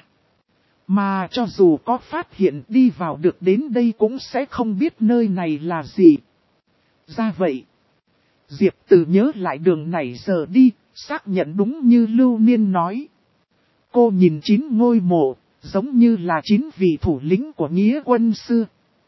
Mà cho dù có phát hiện đi vào được đến đây cũng sẽ không biết nơi này là gì. Ra vậy, Diệp Từ nhớ lại đường này giờ đi, xác nhận đúng như Lưu Niên nói. Cô nhìn 9 ngôi mộ, giống như là 9 vị thủ lĩnh của nghĩa quân xưa.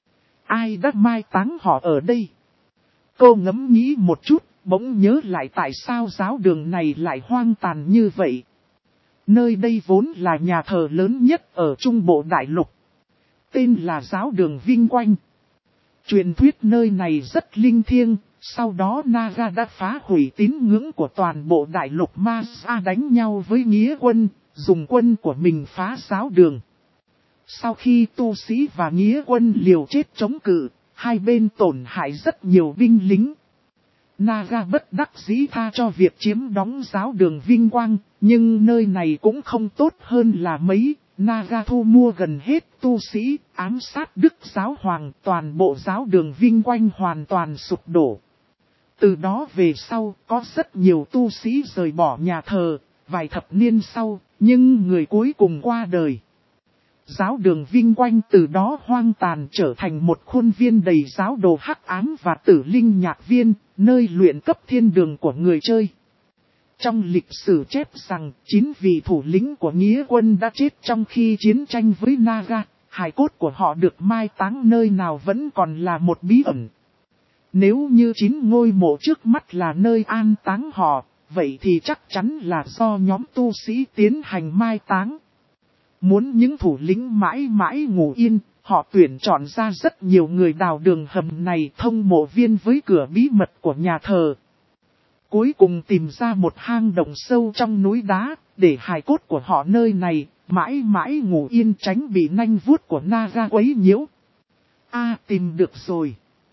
Ai đã mai táng họ ở đây? Cô ngẫm nghĩ một chút, bỗng nhớ lại tại sao giáo đường này lại hoang tàn như vậy. Nơi đây vốn là nhà thờ lớn nhất ở Trung Bộ Đại Lục. Tên là giáo đường Vinh Quanh. Truyền thuyết nơi này rất linh thiêng, sau đó Naga đã phá hủy tín ngưỡng của toàn bộ Đại Lục Masa đánh nhau với nghĩa quân, dùng quân của mình phá giáo đường. Sau khi tu sĩ và nghĩa quân liều chết chống cự, hai bên tổn hại rất nhiều binh lính. Naga bất đắc dĩ tha cho việc chiếm đóng giáo đường Vinh Quang, nhưng nơi này cũng không tốt hơn là mấy. Naga thu mua gần hết tu sĩ, ám sát Đức Giáo Hoàng, toàn bộ giáo đường Vinh Quanh hoàn toàn sụp đổ. Từ đó về sau, có rất nhiều tu sĩ rời bỏ nhà thờ, vài thập niên sau, nhưng người cuối cùng qua đời. Giáo đường Vinh Quanh từ đó hoang tàn trở thành một khuôn viên đầy giáo đồ hắc ám và tử linh nhạc viên, nơi luyện cấp thiên đường của người chơi. Trong lịch sử chép rằng, 9 vị thủ lĩnh của nghĩa quân đã chết trong khi chiến tranh với Naga, hài cốt của họ được mai táng nơi nào vẫn còn là một bí ẩn. Nếu như 9 ngôi mộ trước mắt là nơi an táng họ, vậy thì chắc chắn là do nhóm tu sĩ tiến hành mai táng. Muốn những thủ lĩnh mãi mãi ngủ yên, họ tuyển chọn ra rất nhiều người đào đường hầm này thông mộ viên với cửa bí mật của nhà thờ. Cuối cùng tìm ra một hang động sâu trong núi đá, để hài cốt của họ nơi này, mãi mãi ngủ yên tránh bị nanh vuốt của Naga quấy nhiễu. Tìm được rồi.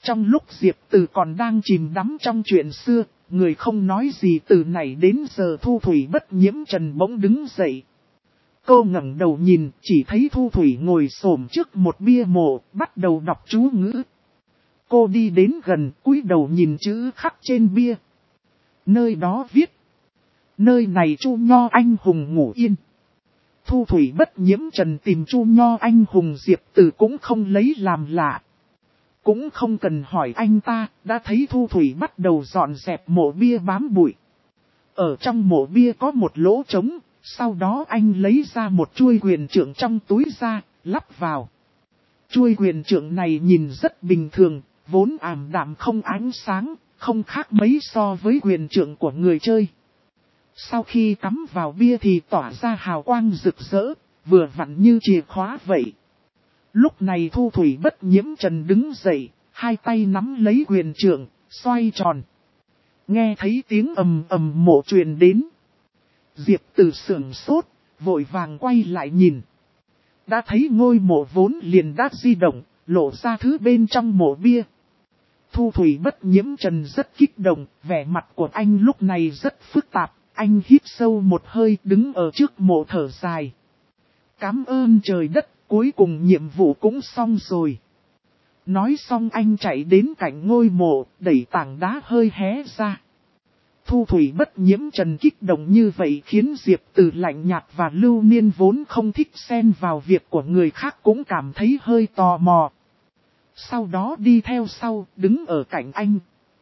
Trong lúc Diệp Từ còn đang chìm đắm trong chuyện xưa, người không nói gì từ nãy đến giờ Thu Thủy Bất Nhiễm Trần bỗng đứng dậy. Cô ngẩng đầu nhìn, chỉ thấy Thu Thủy ngồi xổm trước một bia mộ, bắt đầu đọc chú ngữ. Cô đi đến gần, cúi đầu nhìn chữ khắc trên bia. Nơi đó viết: nơi này Chu Nho anh hùng ngủ yên. Thu Thủy Bất Nhiễm Trần tìm Chu Nho anh hùng, Diệp Từ cũng không lấy làm lạ. Cũng không cần hỏi anh ta, đã thấy Thu Thủy bắt đầu dọn dẹp mộ bia bám bụi. Ở trong mộ bia có một lỗ trống, sau đó anh lấy ra một chuôi quyền trượng trong túi ra, lắp vào. Chuôi quyền trượng này nhìn rất bình thường, vốn ảm đạm không ánh sáng, không khác mấy so với quyền trượng của người chơi. Sau khi cắm vào bia thì tỏa ra hào quang rực rỡ, vừa vặn như chìa khóa vậy. Lúc này Thu Thủy Bất Nhiễm Trần đứng dậy, hai tay nắm lấy quyền trượng, xoay tròn. Nghe thấy tiếng ầm ầm mộ truyền đến. Diệp Từ sửng sốt, vội vàng quay lại nhìn. Đã thấy ngôi mộ vốn liền đã di động, lộ ra thứ bên trong mộ bia. Thu Thủy Bất Nhiễm Trần rất kích động, vẻ mặt của anh lúc này rất phức tạp. Anh hít sâu một hơi, đứng ở trước mộ thở dài. Cảm ơn trời đất, cuối cùng nhiệm vụ cũng xong rồi. Nói xong anh chạy đến cạnh ngôi mộ, đẩy tảng đá hơi hé ra. Thu Thủy Bất Nhiễm Trần kích động như vậy khiến Diệp Từ lạnh nhạt và Lưu Niên vốn không thích xen vào việc của người khác cũng cảm thấy hơi tò mò. Sau đó đi theo sau, đứng ở cạnh anh.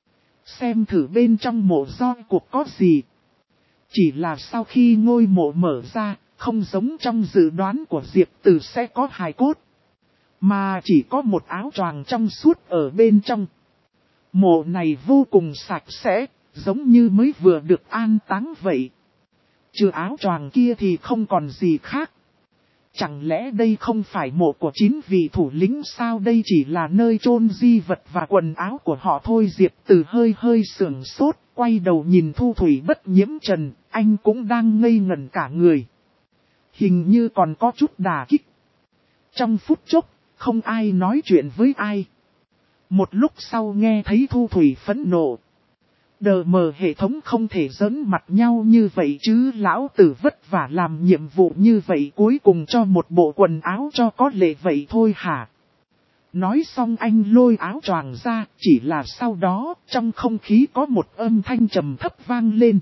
Xem thử bên trong mộ roi cuộc có gì. Chỉ là sau khi ngôi mộ mở ra, không giống trong dự đoán của Diệp Từ sẽ có hài cốt. Mà chỉ có một áo choàng trong suốt ở bên trong. Mộ này vô cùng sạch sẽ, giống như mới vừa được an táng vậy. Trừ áo choàng kia thì không còn gì khác. Chẳng lẽ đây không phải mộ của 9 vị thủ lĩnh sao, đây chỉ là nơi chôn di vật và quần áo của họ thôi. Diệp Từ hơi sửng sốt, quay đầu nhìn Thu Thủy Bất Nhiễm Trần, anh cũng đang ngây ngẩn cả người. Hình như còn có chút đả kích. Trong phút chốc, không ai nói chuyện với ai. Một lúc sau nghe thấy Thu Thủy phẫn nộ. Đờ mờ, hệ thống không thể giỡn mặt nhau như vậy chứ, lão tử vất vả làm nhiệm vụ như vậy cuối cùng cho một bộ quần áo cho có lệ vậy thôi hả? Nói xong anh lôi áo choàng ra, chỉ là sau đó trong không khí có một âm thanh trầm thấp vang lên.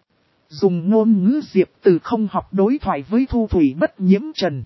Dùng ngôn ngữ Diệp Từ không học đối thoại với Thu Thủy Bất Nhiễm Trần.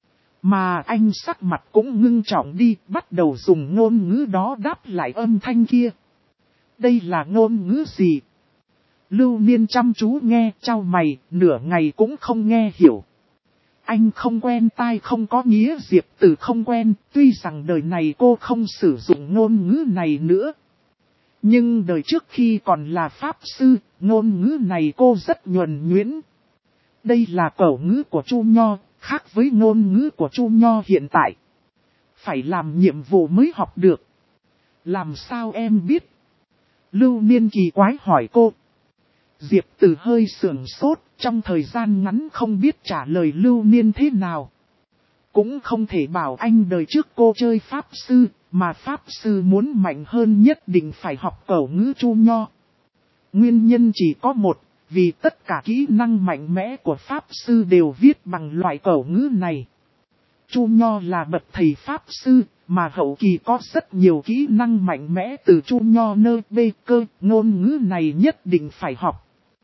Mà anh sắc mặt cũng ngưng trọng đi, bắt đầu dùng ngôn ngữ đó đáp lại âm thanh kia. Đây là ngôn ngữ gì? Lưu Niên chăm chú nghe, chau mày, nửa ngày cũng không nghe hiểu. Anh không quen tai không có nghĩa Diệp Từ không quen, tuy rằng đời này cô không sử dụng ngôn ngữ này nữa. Nhưng đời trước khi còn là pháp sư, ngôn ngữ này cô rất nhuần nhuyễn. Đây là cẩu ngữ của Chu Nho, khác với ngôn ngữ của Chu Nho hiện tại. Phải làm nhiệm vụ mới học được. Làm sao em biết? Lưu Niên kỳ quái hỏi cô. Diệp Từ hơi sửng sốt, trong thời gian ngắn không biết trả lời Lưu Niên thế nào. Cũng không thể bảo anh đời trước cô chơi pháp sư, mà pháp sư muốn mạnh hơn nhất định phải học cẩu ngữ Chu Nho. Nguyên nhân chỉ có một, vì tất cả kỹ năng mạnh mẽ của pháp sư đều viết bằng loại cẩu ngữ này. Chu Nho là bậc thầy pháp sư, mà hậu kỳ có rất nhiều kỹ năng mạnh mẽ từ Chu Nho nơ bê cơ, ngôn ngữ này nhất định phải học.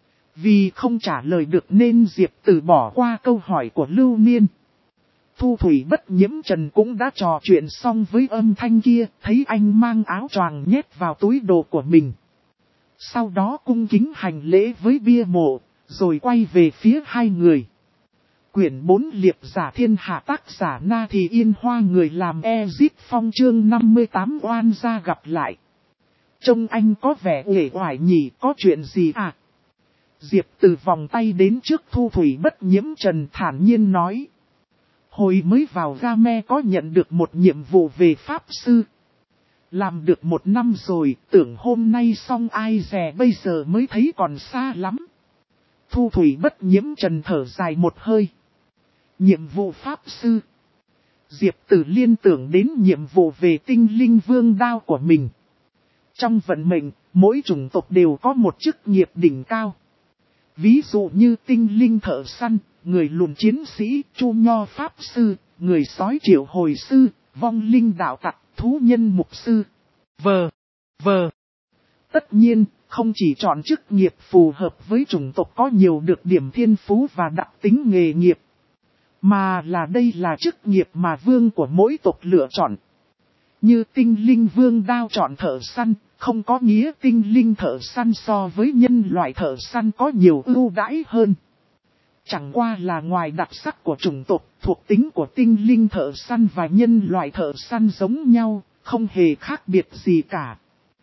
Vì không trả lời được nên Diệp Từ bỏ qua câu hỏi của Lưu Niên. Thu Thủy Bất Nhiễm Trần cũng đã trò chuyện xong với âm thanh kia, thấy anh mang áo choàng nhét vào túi đồ của mình. Sau đó cung kính hành lễ với bia mộ, rồi quay về phía hai người. Quyển 4 Liệp Giả Thiên Hạ, tác giả Na Thì Yên Hoa, người làm Ezit Phong, chương 58 oan gia gặp lại. Trông anh có vẻ uể oải nhỉ, có chuyện gì à? Diệp Từ vòng tay đến trước Thu Thủy Bất Nhiễm Trần thản nhiên nói. Hồi mới vào Game có nhận được một nhiệm vụ về pháp sư. Làm được 1 năm rồi, tưởng hôm nay xong ai dè bây giờ mới thấy còn xa lắm. Thu Thủy Bất Nhiễm Trần thở dài một hơi. Nhiệm vụ pháp sư. Diệp Từ liên tưởng đến nhiệm vụ về tinh linh vương đao của mình. Trong vận mệnh, mỗi chủng tộc đều có một chức nghiệp đỉnh cao. Ví dụ như tinh linh thợ săn, người lùn chiến sĩ, chu nho pháp sư, người sói triệu hồi sư, vong linh đạo tặc, thú nhân mục sư. Tất nhiên, không chỉ chọn chức nghiệp phù hợp với chủng tộc có nhiều được điểm thiên phú và đặc tính nghề nghiệp, mà là đây là chức nghiệp mà vương của mỗi tộc lựa chọn. Như tinh linh vương đao chọn thợ săn, không có nghĩa tinh linh thợ săn so với nhân loại thợ săn có nhiều ưu đãi hơn. Chẳng qua là ngoài đặc sắc của chủng tộc, thuộc tính của tinh linh thợ săn và nhân loại thợ săn giống nhau, không hề khác biệt gì cả.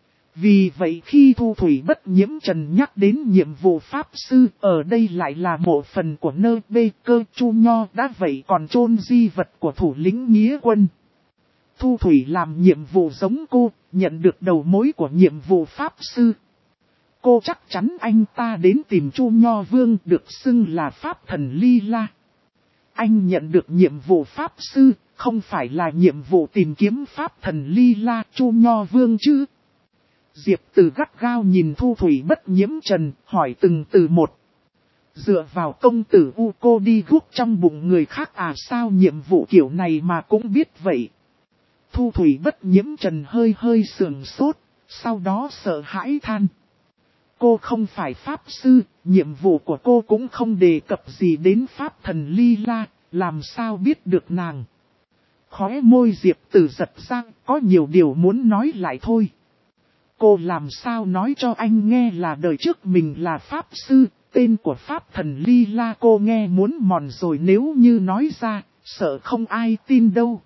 Vì vậy khi Thu Thủy Bất Nhiễm Trần nhắc đến nhiệm vụ pháp sư, ở đây lại là một phần của nơi bê cơ chu nho đã vậy còn chôn di vật của thủ lĩnh nghĩa quân. Thu Thủy làm nhiệm vụ giống cô, nhận được đầu mối của nhiệm vụ pháp sư. Cô chắc chắn anh ta đến tìm Chu Nho Vương được xưng là Pháp Thần Ly La. Anh nhận được nhiệm vụ pháp sư, không phải là nhiệm vụ tìm kiếm Pháp Thần Ly La Chu Nho Vương chứ? Diệp Từ gắt gao nhìn Thu Thủy Bất Nhiễm Trần, hỏi từng từ một. Dựa vào công tử U cô đi guốc trong bụng người khác à, sao nhiệm vụ kiểu này mà cũng biết vậy? Thu Thủy Bất Nhiễm Trần hơi sườn sốt, sau đó sợ hãi than. Cô không phải pháp sư, nhiệm vụ của cô cũng không đề cập gì đến Pháp Thần Ly La, làm sao biết được nàng. Khóe môi Diệp Từ giật ra, có nhiều điều muốn nói lại thôi. Cô làm sao nói cho anh nghe là đời trước mình là pháp sư, tên của Pháp Thần Ly La cô nghe muốn mòn rồi, nếu như nói ra, sợ không ai tin đâu.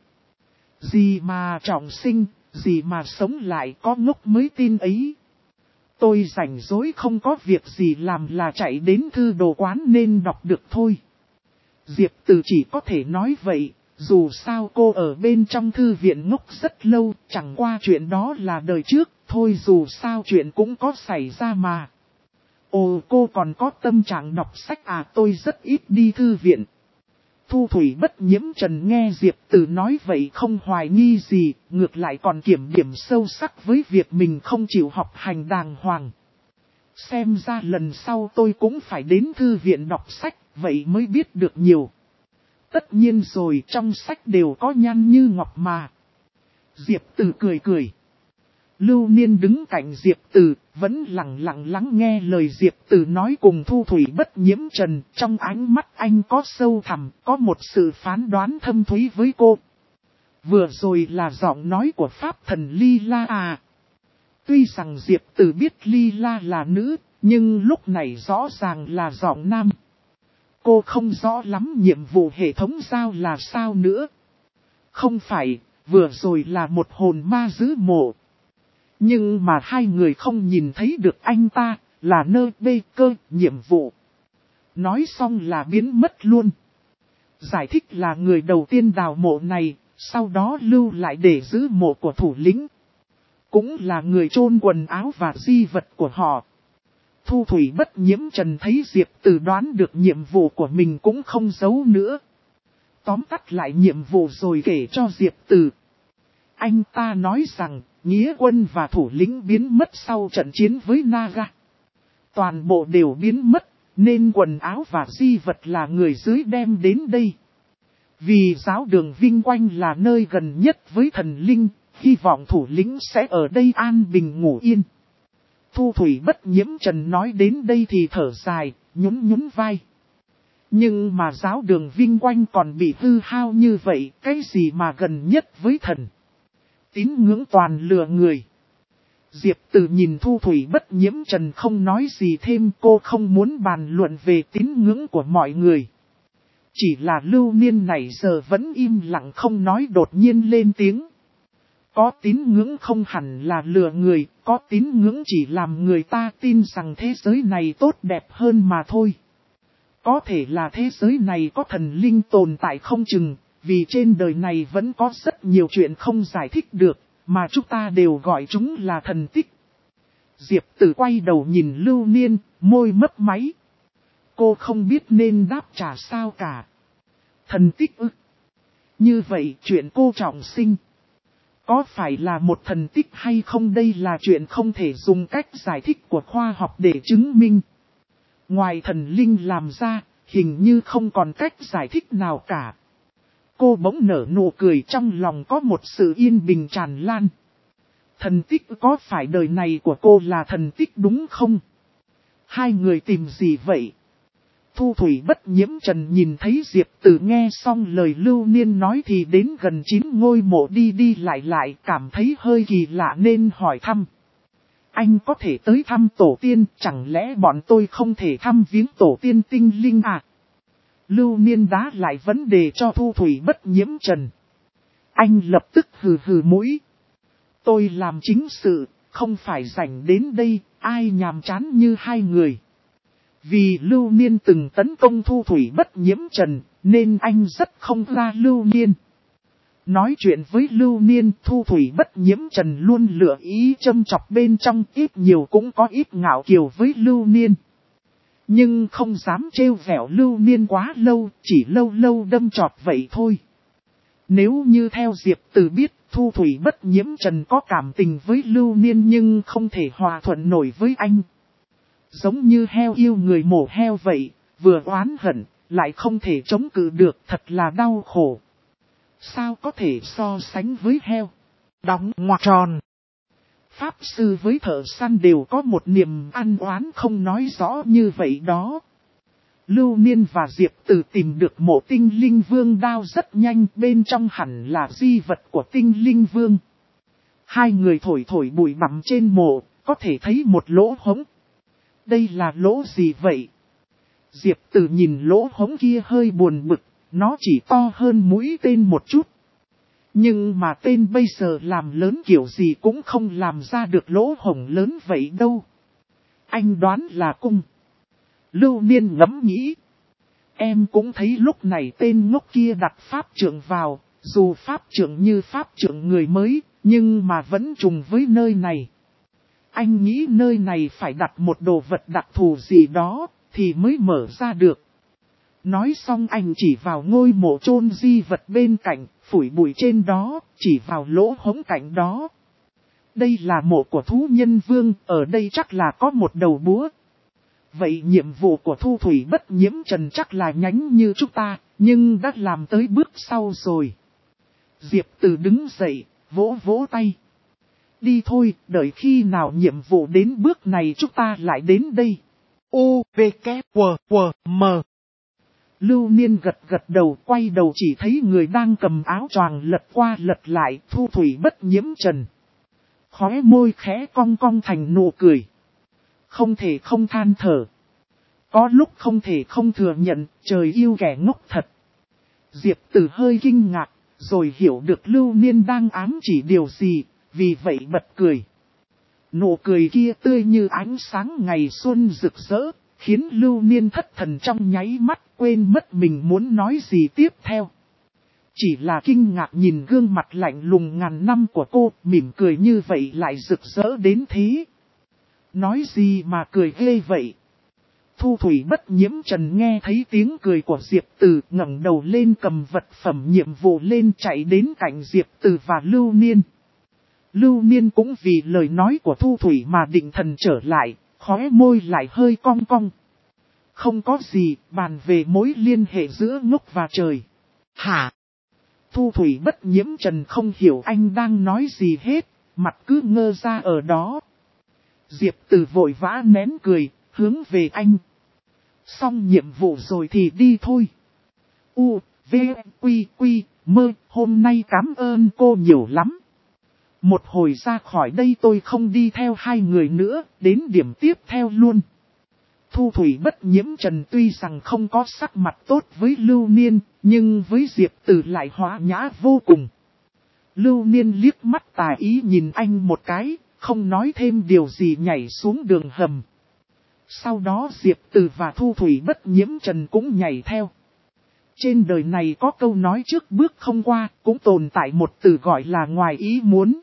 Gì mà trọng sinh, gì mà sống lại, có ngốc mới tin ấy. Tôi rảnh rỗi không có việc gì làm là chạy đến thư đồ quán nên đọc được thôi. Diệp Từ chỉ có thể nói vậy, dù sao cô ở bên trong thư viện ngốc rất lâu, chẳng qua chuyện đó là đời trước, thôi dù sao chuyện cũng có xảy ra mà. Ồ, cô còn có tâm trạng đọc sách à? Tôi rất ít đi thư viện. Thu Thủy Bất Nhiễm Trần nghe Diệp Từ nói vậy không hoài nghi gì, ngược lại còn kiểm điểm sâu sắc với việc mình không chịu học hành đàng hoàng. Xem ra lần sau tôi cũng phải đến thư viện đọc sách, vậy mới biết được nhiều. Tất nhiên rồi, trong sách đều có nhan như ngọc mà. Diệp Từ cười. Lưu Niên đứng cạnh Diệp Từ, vẫn lặng lắng nghe lời Diệp Từ nói cùng Thu Thủy Bất Nhiễm Trần. Trong ánh mắt anh có sâu thẳm, có một sự phán đoán thâm thúy với cô. Vừa rồi là giọng nói của Pháp Thần Ly La à. Tuy rằng Diệp Từ biết Ly La là nữ, nhưng lúc này rõ ràng là giọng nam. Cô không rõ lắm nhiệm vụ hệ thống giao là sao nữa. Không phải, vừa rồi là một hồn ma giữ mộ. Nhưng mà hai người không nhìn thấy được anh ta, là nơi bê cơ, nhiệm vụ. Nói xong là biến mất luôn. Giải thích là người đầu tiên đào mộ này, sau đó lưu lại để giữ mộ của thủ lĩnh. Cũng là người chôn quần áo và di vật của họ. Thu Thủy Bất Nhiễm Trần thấy Diệp Từ đoán được nhiệm vụ của mình cũng không giấu nữa. Tóm tắt lại nhiệm vụ rồi kể cho Diệp Từ. Anh ta nói rằng, nghĩa quân và thủ lĩnh biến mất sau trận chiến với Naga. Toàn bộ đều biến mất, nên quần áo và di vật là người dưới đem đến đây. Vì giáo đường Vinh Quanh là nơi gần nhất với thần linh, hy vọng thủ lĩnh sẽ ở đây an bình ngủ yên. Thu Thủy Bất Nhiễm Trần nói đến đây thì thở dài, nhún vai. Nhưng mà giáo đường Vinh Quanh còn bị hư hao như vậy, cái gì mà gần nhất với thần? Tín ngưỡng toàn lừa người. Diệp Từ nhìn Thu Thủy Bất Nhiễm Trần không nói gì thêm, cô không muốn bàn luận về tín ngưỡng của mọi người. Chỉ là Lưu Niên này giờ vẫn im lặng không nói, đột nhiên lên tiếng. Có tín ngưỡng không hẳn là lừa người, có tín ngưỡng chỉ làm người ta tin rằng thế giới này tốt đẹp hơn mà thôi. Có thể là thế giới này có thần linh tồn tại không chừng, vì trên đời này vẫn có rất nhiều chuyện không giải thích được, mà chúng ta đều gọi chúng là thần tích. Diệp Từ quay đầu nhìn Lưu Niên, môi mấp máy. Cô không biết nên đáp trả sao cả. Thần tích ư? Như vậy chuyện cô trọng sinh. Có phải là một thần tích hay không, đây là chuyện không thể dùng cách giải thích của khoa học để chứng minh. Ngoài thần linh làm ra, hình như không còn cách giải thích nào cả. Cô bỗng nở nụ cười, trong lòng có một sự yên bình tràn lan. Thần tích có phải đời này của cô là thần tích đúng không? Hai người tìm gì vậy? Thu Thủy Bất Nhiễm Trần nhìn thấy Diệp Tử nghe xong lời Lưu Niên nói thì đến gần 9 ngôi mộ đi đi lại cảm thấy hơi kỳ lạ nên hỏi thăm. Anh có thể tới thăm tổ tiên, chẳng lẽ bọn tôi không thể thăm viếng tổ tiên tinh linh à? Lưu Niên đá lại vấn đề cho Thu Thủy Bất Nhiễm Trần. Anh lập tức hừ hừ mũi. Tôi làm chính sự, không phải rảnh đến đây, ai nhàm chán như hai người. Vì Lưu Niên từng tấn công Thu Thủy Bất Nhiễm Trần, nên anh rất không ra Lưu Niên. Nói chuyện với Lưu Niên, Thu Thủy Bất Nhiễm Trần luôn lựa ý châm chọc bên trong, ít nhiều cũng có ít ngạo kiều với Lưu Niên. Nhưng không dám trêu vẻo Lưu Niên quá lâu, chỉ lâu lâu đâm chọt vậy thôi. Nếu như theo Diệp Tử biết, Thu Thủy Bất Nhiễm Trần có cảm tình với Lưu Niên nhưng không thể hòa thuận nổi với anh. Giống như heo yêu người mổ heo vậy, vừa oán hận, lại không thể chống cự được, thật là đau khổ. Sao có thể so sánh với heo? Đóng ngoặc tròn. Pháp sư với thợ săn đều có một niềm ăn oán không nói rõ như vậy đó. Lưu Niên và Diệp Tử tìm được mộ tinh linh vương đao rất nhanh, bên trong hẳn là di vật của tinh linh vương. Hai người thổi thổi bụi bặm trên mộ, có thể thấy một lỗ hổng. Đây là lỗ gì vậy? Diệp Tử nhìn lỗ hổng kia hơi buồn bực, nó chỉ to hơn mũi tên một chút. Nhưng mà tên bây giờ làm lớn kiểu gì cũng không làm ra được lỗ hổng lớn vậy đâu. Anh đoán là cung. Lưu Niên ngẫm nghĩ. Em cũng thấy lúc này tên ngốc kia đặt pháp trượng vào, dù pháp trượng như pháp trượng người mới, nhưng mà vẫn trùng với nơi này. Anh nghĩ nơi này phải đặt một đồ vật đặc thù gì đó, thì mới mở ra được. Nói xong anh chỉ vào ngôi mộ chôn di vật bên cạnh, phủi bụi trên đó, chỉ vào lỗ hổng cạnh đó. Đây là mộ của thú nhân vương, ở đây chắc là có một đầu búa. Vậy nhiệm vụ của Thu Thủy Bất Nhiễm Trần chắc là nhánh như chúng ta, nhưng đã làm tới bước sau rồi. Diệp Tử đứng dậy, vỗ vỗ tay. Đi thôi, đợi khi nào nhiệm vụ đến bước này chúng ta lại đến đây. U, V, K, W, W, M. Lưu Niên gật gật đầu, quay đầu chỉ thấy người đang cầm áo choàng lật qua lật lại, Thu Thủy Bất Nhiễm Trần. Khóe môi khẽ cong cong thành nụ cười. Không thể không than thở. Có lúc không thể không thừa nhận, trời yêu kẻ ngốc thật. Diệp Tử hơi kinh ngạc, rồi hiểu được Lưu Niên đang ám chỉ điều gì, vì vậy bật cười. Nụ cười kia tươi như ánh sáng ngày xuân rực rỡ, khiến Lưu Niên thất thần trong nháy mắt, quên mất mình muốn nói gì tiếp theo. Chỉ là kinh ngạc nhìn gương mặt lạnh lùng ngàn năm của cô, mỉm cười như vậy lại rực rỡ đến thế. Nói gì mà cười ghê vậy? Thu Thủy Bất Nhiễm Trần nghe thấy tiếng cười của Diệp Tử, ngẩng đầu lên cầm vật phẩm nhiệm vụ lên, chạy đến cạnh Diệp Tử và Lưu Niên. Lưu Niên cũng vì lời nói của Thu Thủy mà định thần trở lại, khóe môi lại hơi cong cong. Không có gì, bàn về mối liên hệ giữa ngốc và trời. Hả? Thu Thủy Bất Nhiễm Trần không hiểu anh đang nói gì hết, mặt cứ ngơ ra ở đó. Diệp Tử vội vã nén cười, hướng về anh. Xong nhiệm vụ rồi thì đi thôi. U, V, Quy, Quy, Mơ, hôm nay cảm ơn cô nhiều lắm. Một hồi ra khỏi đây tôi không đi theo hai người nữa, đến điểm tiếp theo luôn. Thu Thủy Bất Nhiễm Trần tuy rằng không có sắc mặt tốt với Lưu Niên, nhưng với Diệp Tử lại hòa nhã vô cùng. Lưu Niên liếc mắt tà ý nhìn anh một cái, không nói thêm điều gì nhảy xuống đường hầm. Sau đó Diệp Tử và Thu Thủy Bất Nhiễm Trần cũng nhảy theo. Trên đời này có câu nói trước bước không qua, cũng tồn tại một từ gọi là ngoài ý muốn.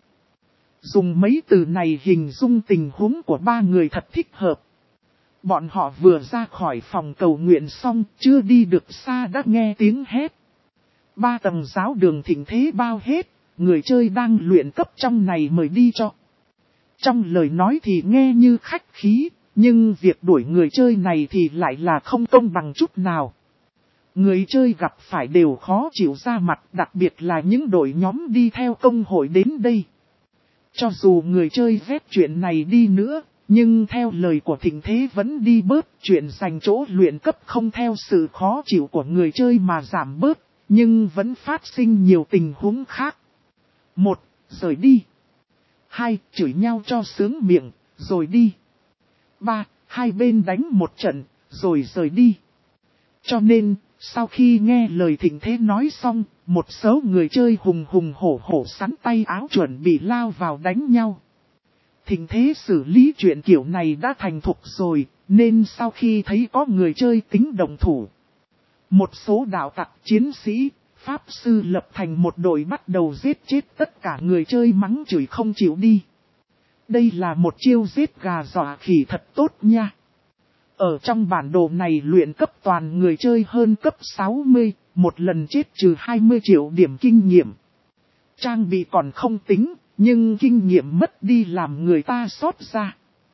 Dùng mấy từ này hình dung tình huống của ba người thật thích hợp. Bọn họ vừa ra khỏi phòng cầu nguyện xong, chưa đi được xa đã nghe tiếng hét. 3 tầng giáo đường thịnh thế bao hết, người chơi đang luyện cấp trong này mời đi cho. Trong lời nói thì nghe như khách khí, nhưng việc đuổi người chơi này thì lại là không công bằng chút nào. Người chơi gặp phải đều khó chịu ra mặt, đặc biệt là những đội nhóm đi theo công hội đến đây. Cho dù người chơi ghét chuyện này đi nữa, nhưng theo lời của Thịnh Thế vẫn đi bớt, chuyện dành chỗ luyện cấp không theo sự khó chịu của người chơi mà giảm bớt, nhưng vẫn phát sinh nhiều tình huống khác. 1. Rời đi. 2. Chửi nhau cho sướng miệng, rồi đi. 3. Hai bên đánh một trận, rồi rời đi. Cho nên, sau khi nghe lời Thịnh Thế nói xong, một số người chơi hùng hùng hổ hổ sắn tay áo chuẩn bị lao vào đánh nhau. Thịnh Thế xử lý chuyện kiểu này đã thành thục rồi, nên sau khi thấy có người chơi tính đồng thủ, một số đạo tặc chiến sĩ, pháp sư lập thành một đội bắt đầu giết chết tất cả người chơi mắng chửi không chịu đi. Đây là một chiêu giết gà dọa khỉ thật tốt nha. Ở trong bản đồ này luyện cấp toàn người chơi hơn cấp 60, một lần chết trừ 20 triệu điểm kinh nghiệm. Trang bị còn không tính, nhưng kinh nghiệm mất đi làm người ta xót ra.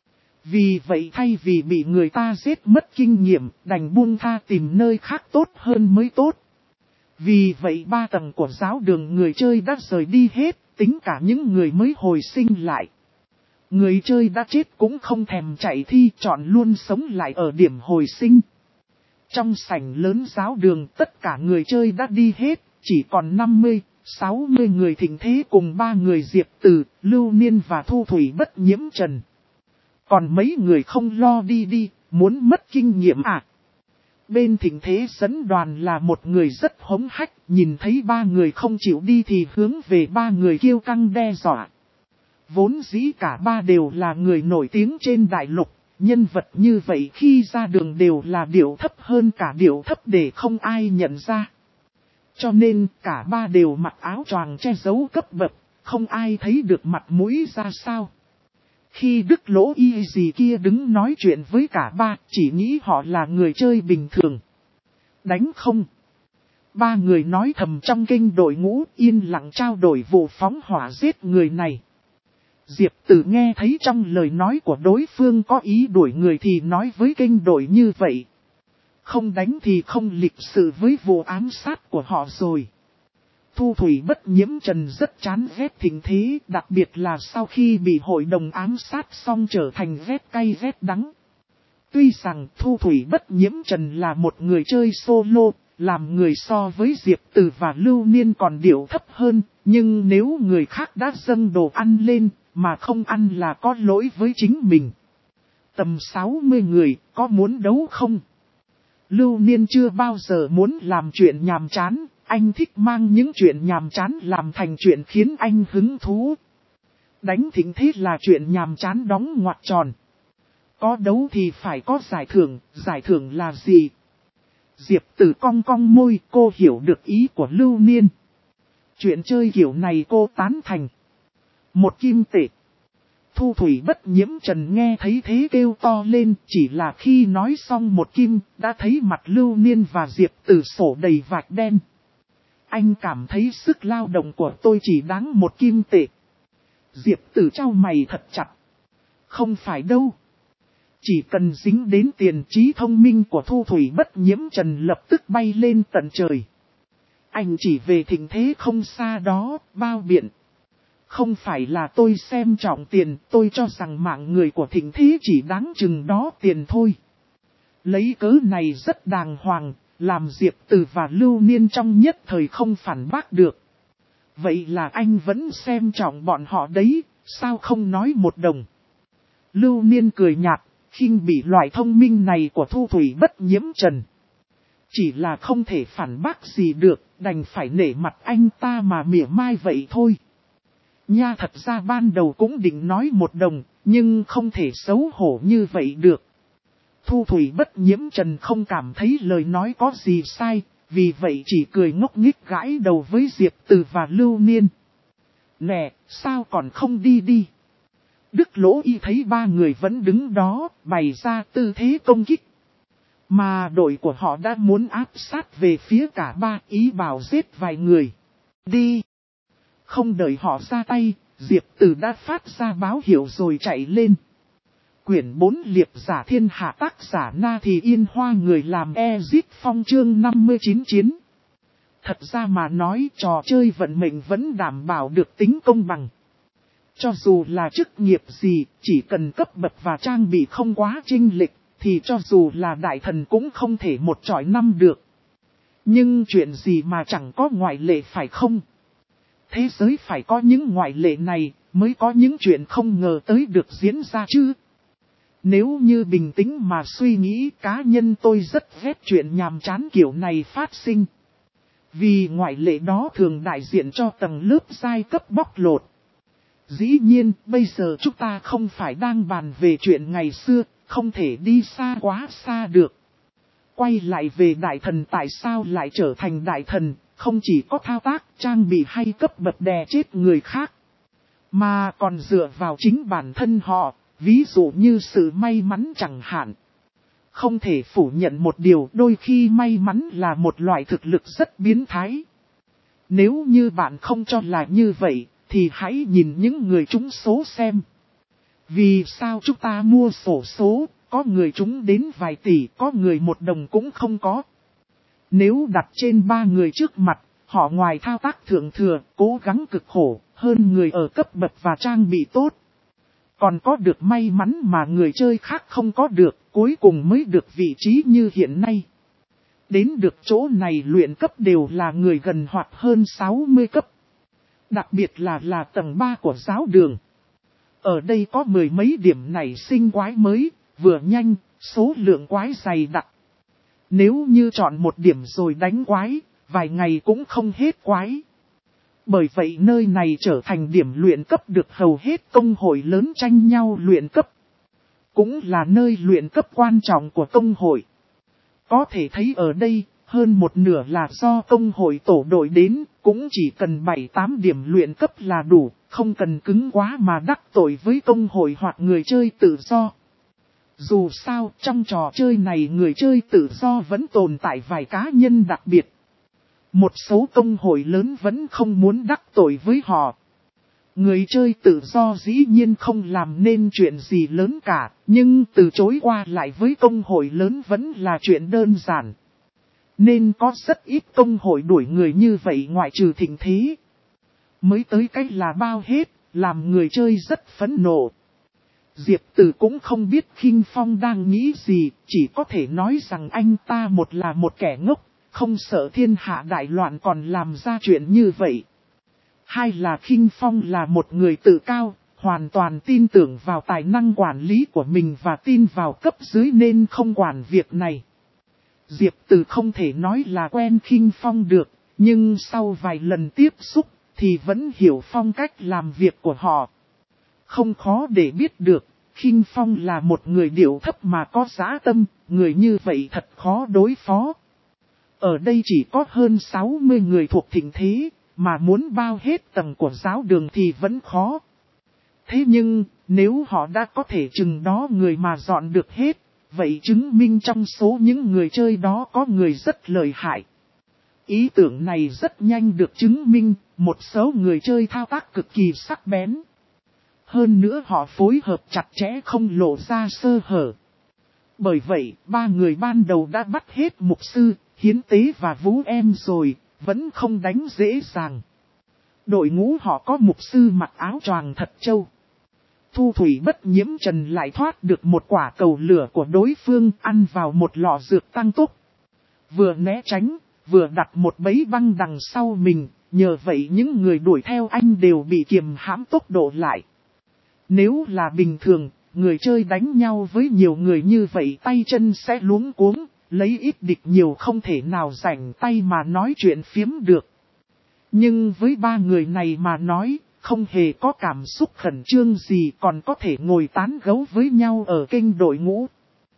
Vì vậy thay vì bị người ta giết mất kinh nghiệm, đành buông tha tìm nơi khác tốt hơn mới tốt. Vì vậy 3 tầng của giáo đường người chơi đã rời đi hết, tính cả những người mới hồi sinh lại. Người chơi đã chết cũng không thèm chạy thi, chọn luôn sống lại ở điểm hồi sinh. Trong sảnh lớn giáo đường tất cả người chơi đã đi hết, chỉ còn 50, 60 người Thịnh Thế cùng 3 người Diệp Từ, Lưu Niên và Thu Thủy Bất Nhiễm Trần. Còn mấy người không lo đi, muốn mất kinh nghiệm à? Bên Thịnh Thế dẫn đoàn là một người rất hống hách, nhìn thấy 3 người không chịu đi thì hướng về 3 người kiêu căng đe dọa. Vốn dĩ cả 3 đều là người nổi tiếng trên đại lục, nhân vật như vậy khi ra đường đều là điệu thấp hơn cả điệu thấp để không ai nhận ra. Cho nên cả 3 đều mặc áo choàng che giấu cấp bậc, không ai thấy được mặt mũi ra sao. Khi Đức Lỗ Y gì kia đứng nói chuyện với cả 3, chỉ nghĩ họ là người chơi bình thường. Đánh không? 3 người nói thầm trong kinh đội ngũ, yên lặng trao đổi vụ phóng hỏa giết người này. Diệp Tử nghe thấy trong lời nói của đối phương có ý đuổi người thì nói với kinh đội như vậy. Không đánh thì không lịch sự với vụ ám sát của họ rồi. Thu Thủy Bất Nhiễm Trần rất chán ghét Thịnh Thế, đặc biệt là sau khi bị hội đồng ám sát xong trở thành ghét cay ghét đắng. Tuy rằng Thu Thủy Bất Nhiễm Trần là một người chơi solo, làm người so với Diệp Tử và Lưu Niên còn điệu thấp hơn, nhưng nếu người khác đã dâng đồ ăn lên, mà không ăn là có lỗi với chính mình. Tầm 60 người, có muốn đấu không? Lưu Niên chưa bao giờ muốn làm chuyện nhàm chán, anh thích mang những chuyện nhàm chán làm thành chuyện khiến anh hứng thú. Đánh Thịnh Thế là chuyện nhàm chán đóng ngoặc tròn. Có đấu thì phải có giải thưởng là gì? Diệp Tử cong cong môi, cô hiểu được ý của Lưu Niên. Chuyện chơi kiểu này cô tán thành. 1 kim tệ. Thu Thủy Bất Nhiễm Trần nghe thấy thế kêu to lên, chỉ là khi nói xong 1 kim, đã thấy mặt Lưu Niên và Diệp Tử sổ đầy vạch đen. Anh cảm thấy sức lao động của tôi chỉ đáng 1 kim tệ. Diệp Tử chau mày thật chặt. Không phải đâu. Chỉ cần dính đến tiền, trí thông minh của Thu Thủy Bất Nhiễm Trần lập tức bay lên tận trời. Anh chỉ về Thịnh Thế không xa đó, bao biện. Không phải là tôi xem trọng tiền, tôi cho rằng mạng người của Thịnh Thế chỉ đáng chừng đó tiền thôi. Lấy cớ này rất đàng hoàng, làm Diệp Từ và Lưu Niên trong nhất thời không phản bác được. Vậy là anh vẫn xem trọng bọn họ đấy, sao không nói 1 đồng? Lưu Niên cười nhạt, khinh bỉ loại thông minh này của Thu Thủy Bất Nhiễm Trần. Chỉ là không thể phản bác gì được, đành phải nể mặt anh ta mà mỉa mai vậy thôi. Nha, thật ra ban đầu cũng định nói 1 đồng, nhưng không thể xấu hổ như vậy được. Thu Thủy Bất Nhiễm Trần không cảm thấy lời nói có gì sai, vì vậy chỉ cười ngốc nghếch gãi đầu với Diệp Từ và Lưu Niên. Nè, sao còn không đi? Đức Lỗ Y thấy 3 người vẫn đứng đó, bày ra tư thế công kích. Mà đội của họ đã muốn áp sát về phía cả 3, ý bảo giết vài người. Đi! Không đợi họ ra tay, Diệp Từ đã phát ra báo hiệu rồi chạy lên. Quyển 4 liệp giả thiên hạ tác giả Na Thì Yên Hoa người làm Ezit Phong chương 59 chiến. Thật ra mà nói trò chơi vận mệnh vẫn đảm bảo được tính công bằng. Cho dù là chức nghiệp gì, chỉ cần cấp bậc và trang bị không quá chênh lệch, thì cho dù là đại thần cũng không thể một chọi năm được. Nhưng chuyện gì mà chẳng có ngoại lệ phải không? Thế giới phải có những ngoại lệ này, mới có những chuyện không ngờ tới được diễn ra chứ. Nếu như bình tĩnh mà suy nghĩ, cá nhân tôi rất ghét chuyện nhàm chán kiểu này phát sinh. Vì ngoại lệ đó thường đại diện cho tầng lớp giai cấp bóc lột. Dĩ nhiên, bây giờ chúng ta không phải đang bàn về chuyện ngày xưa, không thể đi xa quá xa được. Quay lại về đại thần, tại sao lại trở thành đại thần, không chỉ có thao tác, trang bị hay cấp bậc đè chết người khác, mà còn dựa vào chính bản thân họ, ví dụ như sự may mắn chẳng hạn. Không thể phủ nhận một điều, đôi khi may mắn là một loại thực lực rất biến thái. Nếu như bạn không cho là như vậy, thì hãy nhìn những người trúng số xem. Vì sao chúng ta mua xổ số, có người trúng đến vài tỷ, có người 1 đồng cũng không có. Nếu đặt trên 3 người trước mặt, họ ngoài thao tác thượng thừa, cố gắng cực khổ, hơn người ở cấp bậc và trang bị tốt. Còn có được may mắn mà người chơi khác không có được, cuối cùng mới được vị trí như hiện nay. Đến được chỗ này luyện cấp đều là người gần hoặc hơn 60 cấp. Đặc biệt là tầng 3 của giáo đường. Ở đây có 10 mấy điểm nảy sinh quái mới, vừa nhanh, số lượng quái dày đặc. Nếu như chọn một điểm rồi đánh quái, vài ngày cũng không hết quái. Bởi vậy nơi này trở thành điểm luyện cấp được hầu hết công hội lớn tranh nhau luyện cấp. Cũng là nơi luyện cấp quan trọng của công hội. Có thể thấy ở đây, hơn một nửa là do công hội tổ đội đến, cũng chỉ cần 7-8 điểm luyện cấp là đủ, không cần cứng quá mà đắc tội với công hội hoặc người chơi tự do. Dù sao, trong trò chơi này người chơi tự do vẫn tồn tại vài cá nhân đặc biệt. Một số công hội lớn vẫn không muốn đắc tội với họ. Người chơi tự do dĩ nhiên không làm nên chuyện gì lớn cả, nhưng từ chối qua lại với công hội lớn vẫn là chuyện đơn giản. Nên có rất ít công hội đuổi người như vậy ngoại trừ Thịnh Thế. Mới tới cách là bao hết, làm người chơi rất phẫn nộ. Diệp Từ cũng không biết Khinh Phong đang nghĩ gì, chỉ có thể nói rằng anh ta một là một kẻ ngốc, không sợ thiên hạ đại loạn còn làm ra chuyện như vậy. Hai là Khinh Phong là một người tự cao, hoàn toàn tin tưởng vào tài năng quản lý của mình và tin vào cấp dưới nên không quản việc này. Diệp Từ không thể nói là quen Khinh Phong được, nhưng sau vài lần tiếp xúc thì vẫn hiểu phong cách làm việc của họ. Không khó để biết được, Khinh Phong là một người điệu thấp mà có dã tâm, người như vậy thật khó đối phó. Ở đây chỉ có hơn 60 người thuộc Thịnh Thế, mà muốn bao hết tầng của giáo đường thì vẫn khó. Thế nhưng, nếu họ đã có thể chừng đó người mà dọn được hết, vậy chứng minh trong số những người chơi đó có người rất lợi hại. Ý tưởng này rất nhanh được chứng minh, một số người chơi thao tác cực kỳ sắc bén. Hơn nữa họ phối hợp chặt chẽ không lộ ra sơ hở. Bởi vậy, 3 người ban đầu đã bắt hết mục sư, hiến tế và vũ em rồi, vẫn không đánh dễ dàng. Đội ngũ họ có mục sư mặc áo choàng thật trâu. Thu thủy bất nhiễm trần lại thoát được một quả cầu lửa của đối phương, ăn vào một lọ dược tăng tốc. Vừa né tránh, vừa đặt một bẫy băng đằng sau mình, nhờ vậy những người đuổi theo anh đều bị kiềm hãm tốc độ lại. Nếu là bình thường, người chơi đánh nhau với nhiều người như vậy tay chân sẽ luống cuống, lấy ít địch nhiều không thể nào rảnh tay mà nói chuyện phiếm được. Nhưng với 3 người này mà nói, không hề có cảm xúc khẩn trương gì còn có thể ngồi tán gẫu với nhau ở kênh đội ngũ.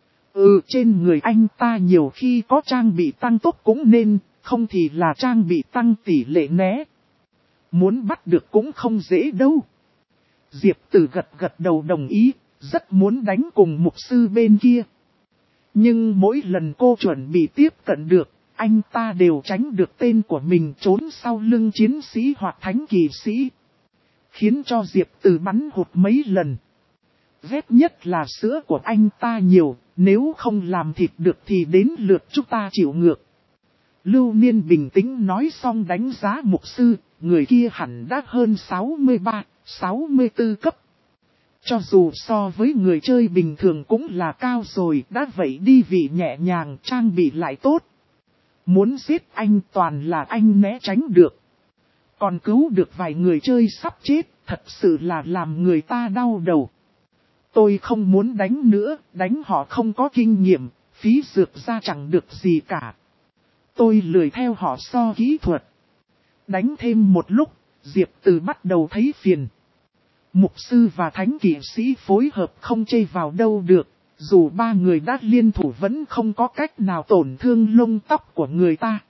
Trên người anh ta nhiều khi có trang bị tăng tốc cũng nên, không thì là trang bị tăng tỷ lệ né. Muốn bắt được cũng không dễ đâu. Diệp Từ gật đầu đồng ý, rất muốn đánh cùng mục sư bên kia. Nhưng mỗi lần cô chuẩn bị tiếp cận được, anh ta đều tránh được tên của mình trốn sau lưng chiến sĩ hoặc thánh kỵ sĩ. Khiến cho Diệp Từ bắn hụt mấy lần. Ghét nhất là sữa của anh ta nhiều, nếu không làm thịt được thì đến lượt chúng ta chịu ngược. Lưu Niên bình tĩnh nói xong đánh giá mục sư, người kia hẳn đã hơn 63, 64 cấp. Cho dù so với người chơi bình thường cũng là cao rồi, đã vậy đi vị nhẹ nhàng, trang bị lại tốt. Muốn giết anh toàn là anh né tránh được. Còn cứu được vài người chơi sắp chết, thật sự là làm người ta đau đầu. Tôi không muốn đánh nữa, đánh họ không có kinh nghiệm, phí dược ra chẳng được gì cả. Tôi lười theo họ so kỹ thuật. Đánh thêm một lúc, Diệp Từ bắt đầu thấy phiền. Mục sư và thánh kỵ sĩ phối hợp không chê vào đâu được, dù ba người đã liên thủ vẫn không có cách nào tổn thương lông tóc của người ta.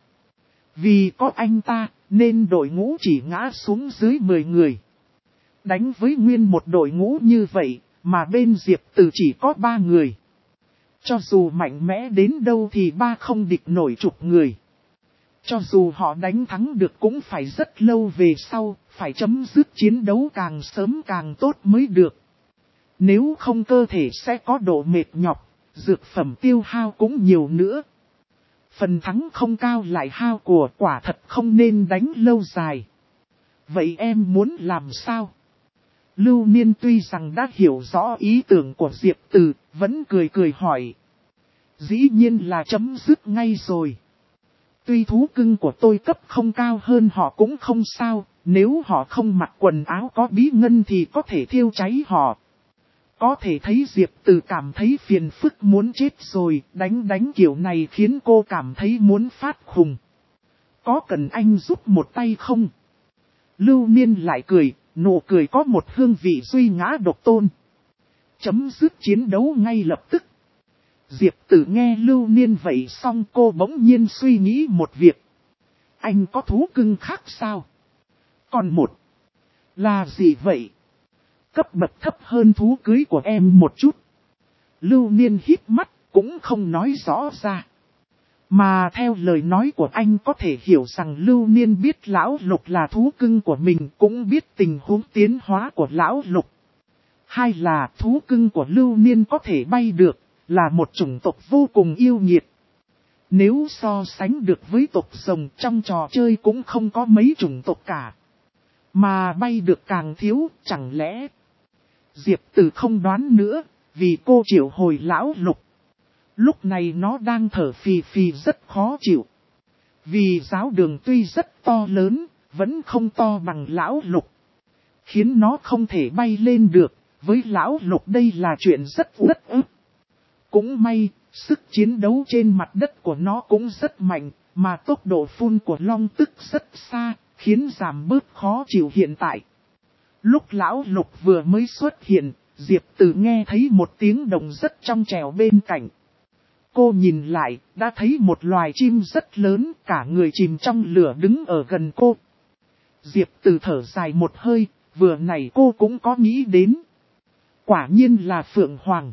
Vì có anh ta, nên đội ngũ chỉ ngã xuống dưới 10 người. Đánh với nguyên một đội ngũ như vậy, mà bên Diệp Từ chỉ có 3 người. Cho dù mạnh mẽ đến đâu thì ba không địch nổi chục người. Cho dù họ đánh thắng được cũng phải rất lâu về sau, phải chấm dứt chiến đấu càng sớm càng tốt mới được. Nếu không cơ thể sẽ có độ mệt nhọc, dược phẩm tiêu hao cũng nhiều nữa. Phần thắng không cao lại hao của, quả thật không nên đánh lâu dài. Vậy em muốn làm sao? Lưu Niên tuy rằng đã hiểu rõ ý tưởng của Diệp Từ, vẫn cười cười hỏi. Dĩ nhiên là chấm dứt ngay rồi. Tuy thú cưng của tôi cấp không cao hơn họ cũng không sao, nếu họ không mặc quần áo có bí ngân thì có thể thiêu cháy họ. Có thể thấy Diệp Từ cảm thấy phiền phức muốn chết rồi, đánh kiểu này khiến cô cảm thấy muốn phát khùng. Có cần anh giúp một tay không? Lưu Niên lại cười, nụ cười có một hương vị duy ngã độc tôn. Chấm dứt chiến đấu ngay lập tức. Diệp Tử nghe Lưu Niên vậy xong cô bỗng nhiên suy nghĩ một việc. Anh có thú cưng khác sao? Còn một. Là gì vậy? Cấp bậc thấp hơn thú cưới của em một chút. Lưu Niên hít mắt cũng không nói rõ ra. Mà theo lời nói của anh có thể hiểu rằng Lưu Niên biết Lão Lục là thú cưng của mình, cũng biết tình huống tiến hóa của Lão Lục. Hai là thú cưng của Lưu Niên có thể bay được, là một chủng tộc vô cùng yêu nghiệt. Nếu so sánh được với tộc rồng trong trò chơi cũng không có mấy chủng tộc cả. Mà bay được càng thiếu, chẳng lẽ... Diệp Tử không đoán nữa, vì cô triệu hồi Lão Lục. Lúc này nó đang thở phì phì rất khó chịu. Vì giáo đường tuy rất to lớn, vẫn không to bằng Lão Lục. Khiến nó không thể bay lên được, với Lão Lục đây là chuyện rất ức. Cũng may, sức chiến đấu trên mặt đất của nó cũng rất mạnh, mà tốc độ phun của long tức rất xa, khiến giảm bớt khó chịu hiện tại. Lúc Lão Lục vừa mới xuất hiện, Diệp Tử nghe thấy một tiếng động rất trong trẻo bên cạnh. Cô nhìn lại, đã thấy một loài chim rất lớn, cả người chìm trong lửa đứng ở gần cô. Diệp Tử thở dài một hơi, vừa nãy cô cũng có nghĩ đến. Quả nhiên là Phượng Hoàng.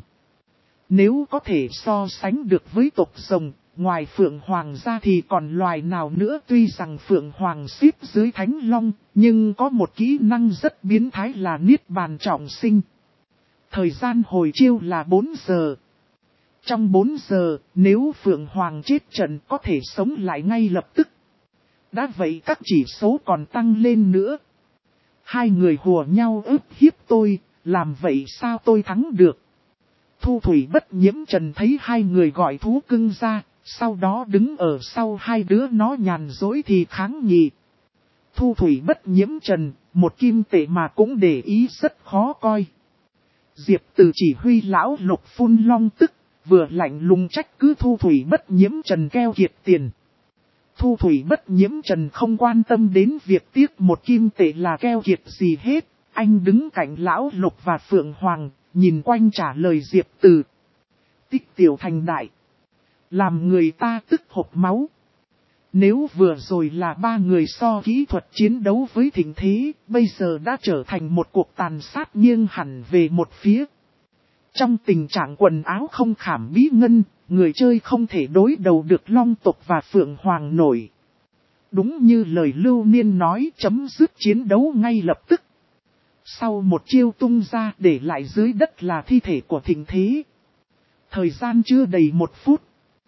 Nếu có thể so sánh được với tộc rồng, ngoài Phượng Hoàng ra thì còn loài nào nữa, tuy rằng Phượng Hoàng xếp dưới Thánh Long, nhưng có một kỹ năng rất biến thái là Niết Bàn Trọng Sinh. Thời gian hồi chiêu là 4 giờ. Trong 4 giờ, nếu Phượng Hoàng chết trận có thể sống lại ngay lập tức. Đã vậy các chỉ số còn tăng lên nữa. Hai người hùa nhau ức hiếp tôi, làm vậy sao tôi thắng được? Thu Thủy Bất Nhiễm Trần thấy hai người gọi thú cưng ra, sau đó đứng ở sau hai đứa nó nhàn dối thì kháng nghị. Thu Thủy Bất Nhiễm Trần, một kim tệ mà cũng để ý rất khó coi. Diệp Từ chỉ huy Lão Lục phun long tức, vừa lạnh lùng trách cứ Thu Thủy Bất Nhiễm Trần keo kiệt tiền. Thu Thủy Bất Nhiễm Trần không quan tâm đến việc tiếc một kim tệ là keo kiệt gì hết, anh đứng cạnh Lão Lục và Phượng Hoàng, nhìn quanh trả lời Diệp Từ. Tích tiểu thành đại. Làm người ta tức hộc máu. Nếu vừa rồi là ba người so kỹ thuật chiến đấu với thịnh thế, bây giờ đã trở thành một cuộc tàn sát nghiêng hẳn về một phía. Trong tình trạng quần áo không khảm bí ngân, người chơi không thể đối đầu được Long tộc và Phượng Hoàng nổi. Đúng như lời Lưu Niên nói, chấm dứt chiến đấu ngay lập tức. Sau một chiêu tung ra, để lại dưới đất là thi thể của Thịnh Thế. Thời gian chưa đầy 1 phút.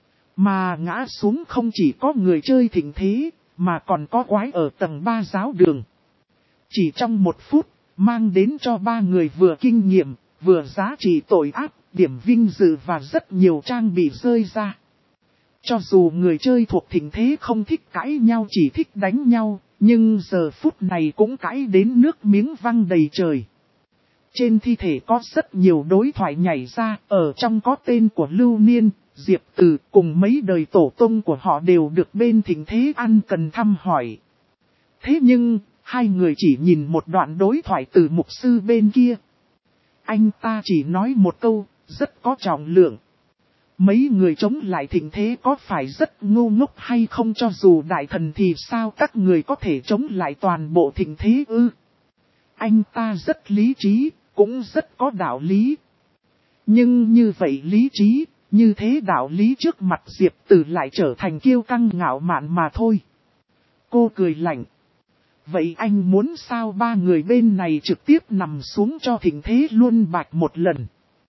Mà ngã xuống không chỉ có người chơi Thịnh Thế, mà còn có quái ở tầng 3 giáo đường. Chỉ trong 1 phút, mang đến cho 3 người vừa kinh nghiệm, vừa giá trị tội ác, điểm vinh dự và rất nhiều trang bị rơi ra. Cho dù người chơi thuộc Thịnh Thế không thích cãi nhau, chỉ thích đánh nhau, nhưng giờ phút này cũng cãi đến nước miếng văng đầy trời. Trên thi thể có rất nhiều đối thoại nhảy ra, ở trong có tên của Lưu Niên, Diệp Từ cùng mấy đời tổ tông của họ đều được bên Thịnh Thế ăn cần thăm hỏi. Thế nhưng, hai người chỉ nhìn một đoạn đối thoại từ mục sư bên kia. Anh ta chỉ nói một câu, rất có trọng lượng. Mấy người chống lại Thịnh Thế có phải rất ngu ngốc hay không, cho dù đại thần thì sao các người có thể chống lại toàn bộ Thịnh Thế ư? Anh ta rất lý trí, cũng rất có đạo lý. Nhưng như vậy lý trí, như thế đạo lý trước mặt Diệp Tử lại trở thành kiêu căng ngạo mạn mà thôi. Cô cười lạnh. Vậy anh muốn sao? 3 người bên này trực tiếp nằm xuống cho Thịnh Thế luôn bạch một lần.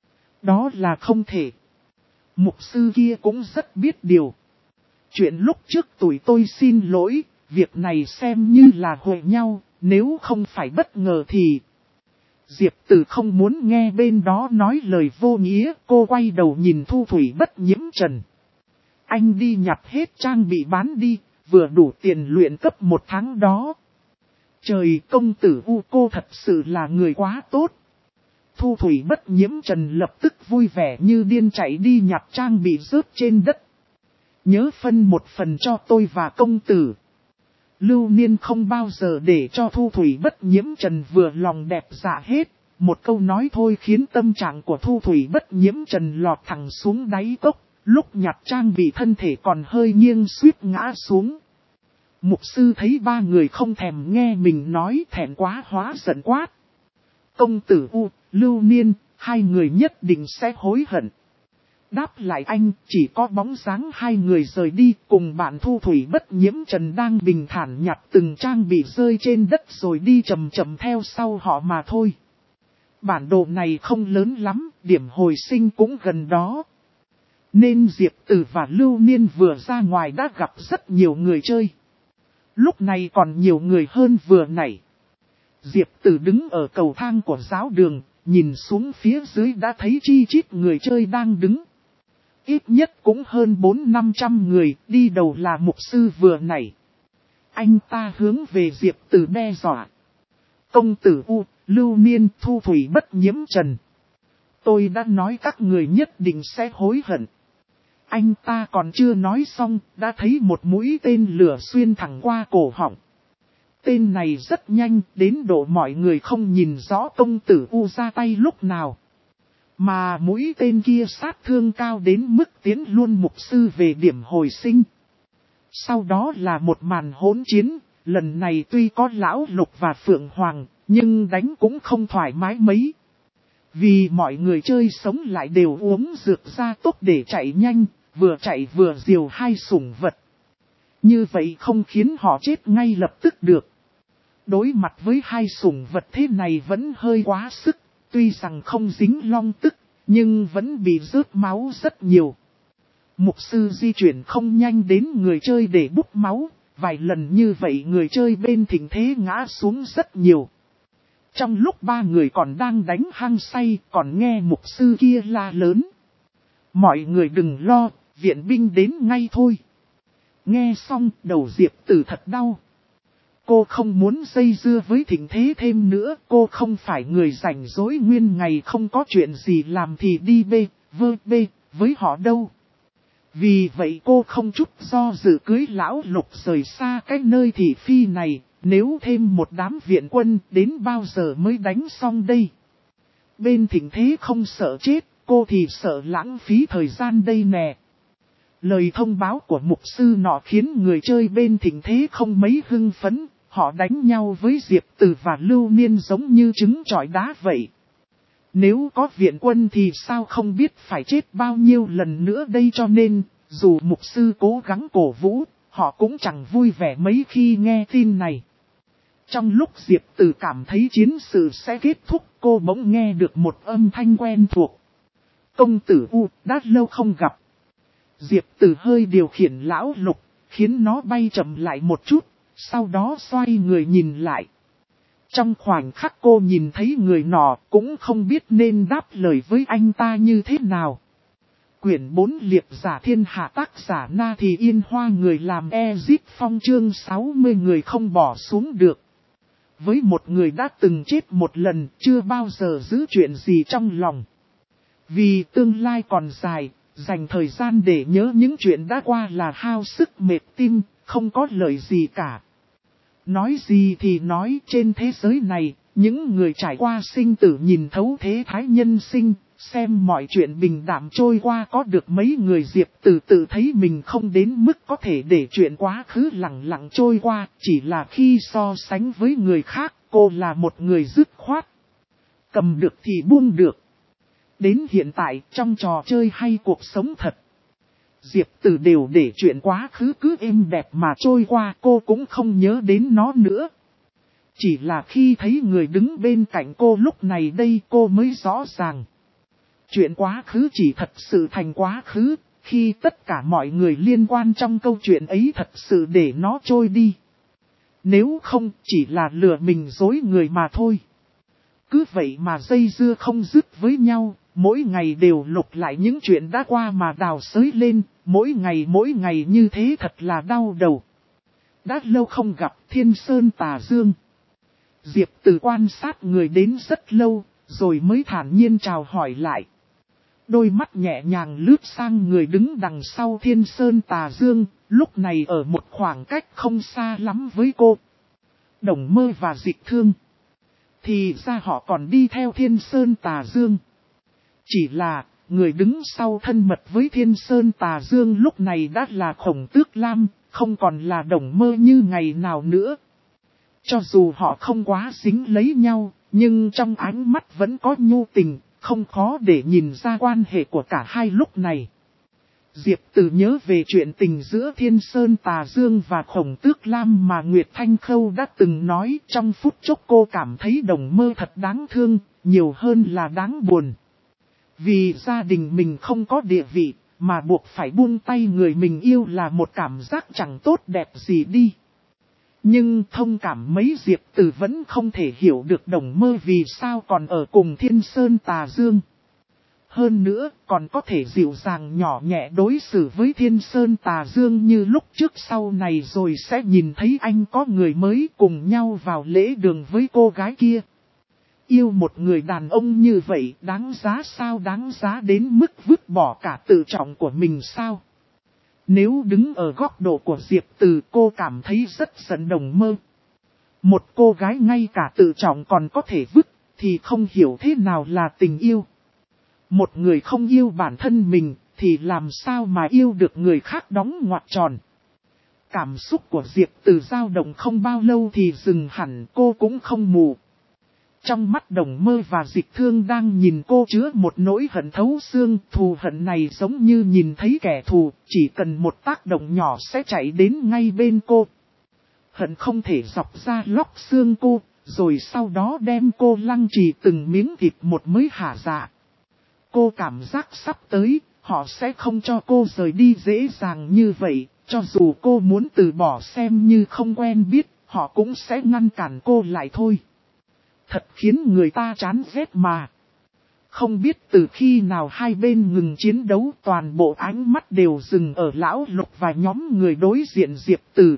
Đó là không thể. Mục sư kia cũng rất biết điều. Chuyện lúc trước tụi tôi xin lỗi, việc này xem như là hội nhau, nếu không phải bất ngờ thì... Diệp Tử không muốn nghe bên đó nói lời vô nghĩa, cô quay đầu nhìn Thu Thủy Bất Nhiễm Trần. Anh đi nhặt hết trang bị bán đi, vừa đủ tiền luyện cấp 1 tháng đó. Trời, công tử U, cô thật sự là người quá tốt. Thu Thủy Bất Nhiễm Trần lập tức vui vẻ như điên chạy đi nhặt trang bị rớt trên đất. Nhớ phân 1 phần cho tôi và công tử. Lưu Niên không bao giờ để cho Thu Thủy Bất Nhiễm Trần vừa lòng đẹp dạ hết. Một câu nói thôi khiến tâm trạng của Thu Thủy Bất Nhiễm Trần lọt thẳng xuống đáy cốc. Lúc nhặt trang bị thân thể còn hơi nghiêng suýt ngã xuống. Mục sư thấy 3 người không thèm nghe mình nói, thẹn quá hóa giận quát. Công tử U, Lưu Niên, 2 người nhất định sẽ hối hận. Đáp lại anh, chỉ có bóng dáng 2 người rời đi, cùng bạn Thu Thủy Bất Nhiễm Trần đang bình thản nhặt từng trang bị rơi trên đất rồi đi chậm chậm theo sau họ mà thôi. Bản đồ này không lớn lắm, điểm hồi sinh cũng gần đó. Nên Diệp Tử và Lưu Niên vừa ra ngoài đã gặp rất nhiều người chơi. Lúc này còn nhiều người hơn vừa nãy. Diệp Tử đứng ở cầu thang của giáo đường, nhìn xuống phía dưới đã thấy chi chít người chơi đang đứng. Ít nhất cũng hơn 400-500 người, đi đầu là mục sư vừa nãy. Anh ta hướng về Diệp Tử đe dọa. Công tử U, Lưu Niên, Thu Thủy Bất Nhiễm Trần. Tôi đã nói các người nhất định sẽ hối hận. Anh ta còn chưa nói xong, đã thấy một mũi tên lửa xuyên thẳng qua cổ họng. Tên này rất nhanh, đến độ mọi người không nhìn rõ công tử U ra tay lúc nào. Mà mũi tên kia sát thương cao đến mức tiến luôn mục sư về điểm hồi sinh. Sau đó là một màn hỗn chiến, lần này tuy có Lão Lục và Phượng Hoàng, nhưng đánh cũng không thoải mái mấy. Vì mọi người chơi sống lại đều uống dược ra tốt để chạy nhanh, vừa chạy vừa diều 2 sủng vật. Như vậy không khiến họ chết ngay lập tức được. Đối mặt với 2 sủng vật thế này vẫn hơi quá sức, tuy rằng không dính long tức, nhưng vẫn bị rớt máu rất nhiều. Mục sư di chuyển không nhanh đến người chơi để bút máu, vài lần như vậy người chơi bên Thịnh Thế ngã xuống rất nhiều. Trong lúc 3 người còn đang đánh hăng say, còn nghe mục sư kia la lớn. Mọi người đừng lo, viện binh đến ngay thôi. Nghe xong, đầu Diệp Tử thật đau. Cô không muốn dây dưa với Thịnh Thế thêm nữa, cô không phải người rảnh rỗi nguyên ngày không có chuyện gì làm thì đi bê với họ đâu. Vì vậy cô không chút do dự cưới Lão Lục rời xa cái nơi thị phi này, nếu thêm một đám viện quân đến bao giờ mới đánh xong đây. Bên Thịnh Thế không sợ chết, cô thì sợ lãng phí thời gian đây nè. Lời thông báo của mục sư nọ khiến người chơi bên Thịnh Thế không mấy hưng phấn, họ đánh nhau với Diệp Tử và Lưu Niên giống như trứng chọi đá vậy. Nếu có viện quân thì sao không biết phải chết bao nhiêu lần nữa đây, cho nên, dù mục sư cố gắng cổ vũ, họ cũng chẳng vui vẻ mấy khi nghe tin này. Trong lúc Diệp Từ cảm thấy chiến sự sẽ kết thúc, cô bỗng nghe được một âm thanh quen thuộc. Công tử U, đã lâu không gặp. Diệp Từ hơi điều khiển lão lục, khiến nó bay chậm lại một chút, sau đó xoay người nhìn lại. Trong khoảnh khắc cô nhìn thấy người nọ, cũng không biết nên đáp lời với anh ta như thế nào. Quyển 4 Liệp giả thiên hạ, tác giả Na Thì Yên Hoa, người làm Ezip Phong, chương 60, người không bỏ xuống được. Với một người đã từng chết một lần, chưa bao giờ giữ chuyện gì trong lòng. Vì tương lai còn dài, dành thời gian để nhớ những chuyện đã qua là hao sức mệt tim, không có lợi gì cả. Nói gì thì nói, trên thế giới này, những người trải qua sinh tử nhìn thấu thế thái nhân sinh, xem mọi chuyện bình đạm trôi qua, có được mấy người Diệp Từ tự thấy mình không đến mức có thể để chuyện quá khứ lặng lặng trôi qua, chỉ là khi so sánh với người khác, cô là một người dứt khoát. Cầm được thì buông được. Đến hiện tại, trong trò chơi hay cuộc sống thật, Diệp Từ đều để chuyện quá khứ cứ êm đẹp mà trôi qua, cô cũng không nhớ đến nó nữa. Chỉ là khi thấy người đứng bên cạnh cô lúc này đây, cô mới rõ ràng. Chuyện quá khứ chỉ thật sự thành quá khứ, khi tất cả mọi người liên quan trong câu chuyện ấy thật sự để nó trôi đi. Nếu không, chỉ là lừa mình dối người mà thôi. Cứ vậy mà dây dưa không dứt với nhau, mỗi ngày đều lục lại những chuyện đã qua mà đào xới lên, mỗi ngày như thế thật là đau đầu. Đã lâu không gặp Thiên Sơn Tà Dương. Diệp Từ quan sát người đến rất lâu, rồi mới thản nhiên chào hỏi lại. Đôi mắt nhẹ nhàng lướt sang người đứng đằng sau Thiên Sơn Tà Dương, lúc này ở một khoảng cách không xa lắm với cô. Đồng Mơ và Dịch Thương. Thì ra họ còn đi theo Thiên Sơn Tà Dương. Chỉ là, người đứng sau thân mật với Thiên Sơn Tà Dương lúc này đã là Khổng Tước Lam, không còn là Đồng Mơ như ngày nào nữa. Cho dù họ không quá dính lấy nhau, nhưng trong ánh mắt vẫn có nhu tình, không khó để nhìn ra quan hệ của cả hai lúc này. Diệp Từ nhớ về chuyện tình giữa Thiên Sơn Tà Dương và Khổng Tước Lam mà Nguyệt Thanh Khâu đã từng nói, trong phút chốc cô cảm thấy Đồng Mơ thật đáng thương, nhiều hơn là đáng buồn. Vì gia đình mình không có địa vị, mà buộc phải buông tay người mình yêu là một cảm giác chẳng tốt đẹp gì đi. Nhưng thông cảm mấy, Diệp Từ vẫn không thể hiểu được Đồng Mơ vì sao còn ở cùng Thiên Sơn Tà Dương. Hơn nữa, còn có thể dịu dàng nhỏ nhẹ đối xử với Thiên Sơn Tà Dương như lúc trước, sau này rồi sẽ nhìn thấy anh có người mới, cùng nhau vào lễ đường với cô gái kia. Yêu một người đàn ông như vậy đáng giá sao, đáng giá đến mức vứt bỏ cả tự trọng của mình sao? Nếu đứng ở góc độ của Diệp Từ, cô cảm thấy rất giận Đồng Mơ. Một cô gái ngay cả tự trọng còn có thể vứt, thì không hiểu thế nào là tình yêu. Một người không yêu bản thân mình, thì làm sao mà yêu được người khác đóng ngoặc tròn. Cảm xúc của Diệp Từ dao động không bao lâu thì dừng hẳn, cô cũng không mù. Trong mắt Đồng Mơ và Dịch Thương đang nhìn cô chứa một nỗi hận thấu xương, thù hận này giống như nhìn thấy kẻ thù, chỉ cần một tác động nhỏ sẽ chạy đến ngay bên cô. Hận không thể dọc ra lóc xương cô, rồi sau đó đem cô lăng trì từng miếng thịt một mới hả dạ. Cô cảm giác sắp tới, họ sẽ không cho cô rời đi dễ dàng như vậy, cho dù cô muốn từ bỏ xem như không quen biết, họ cũng sẽ ngăn cản cô lại thôi. Thật khiến người ta chán ghét mà. Không biết từ khi nào hai bên ngừng chiến đấu, toàn bộ ánh mắt đều dừng ở Lão Lục và nhóm người đối diện Diệp Từ.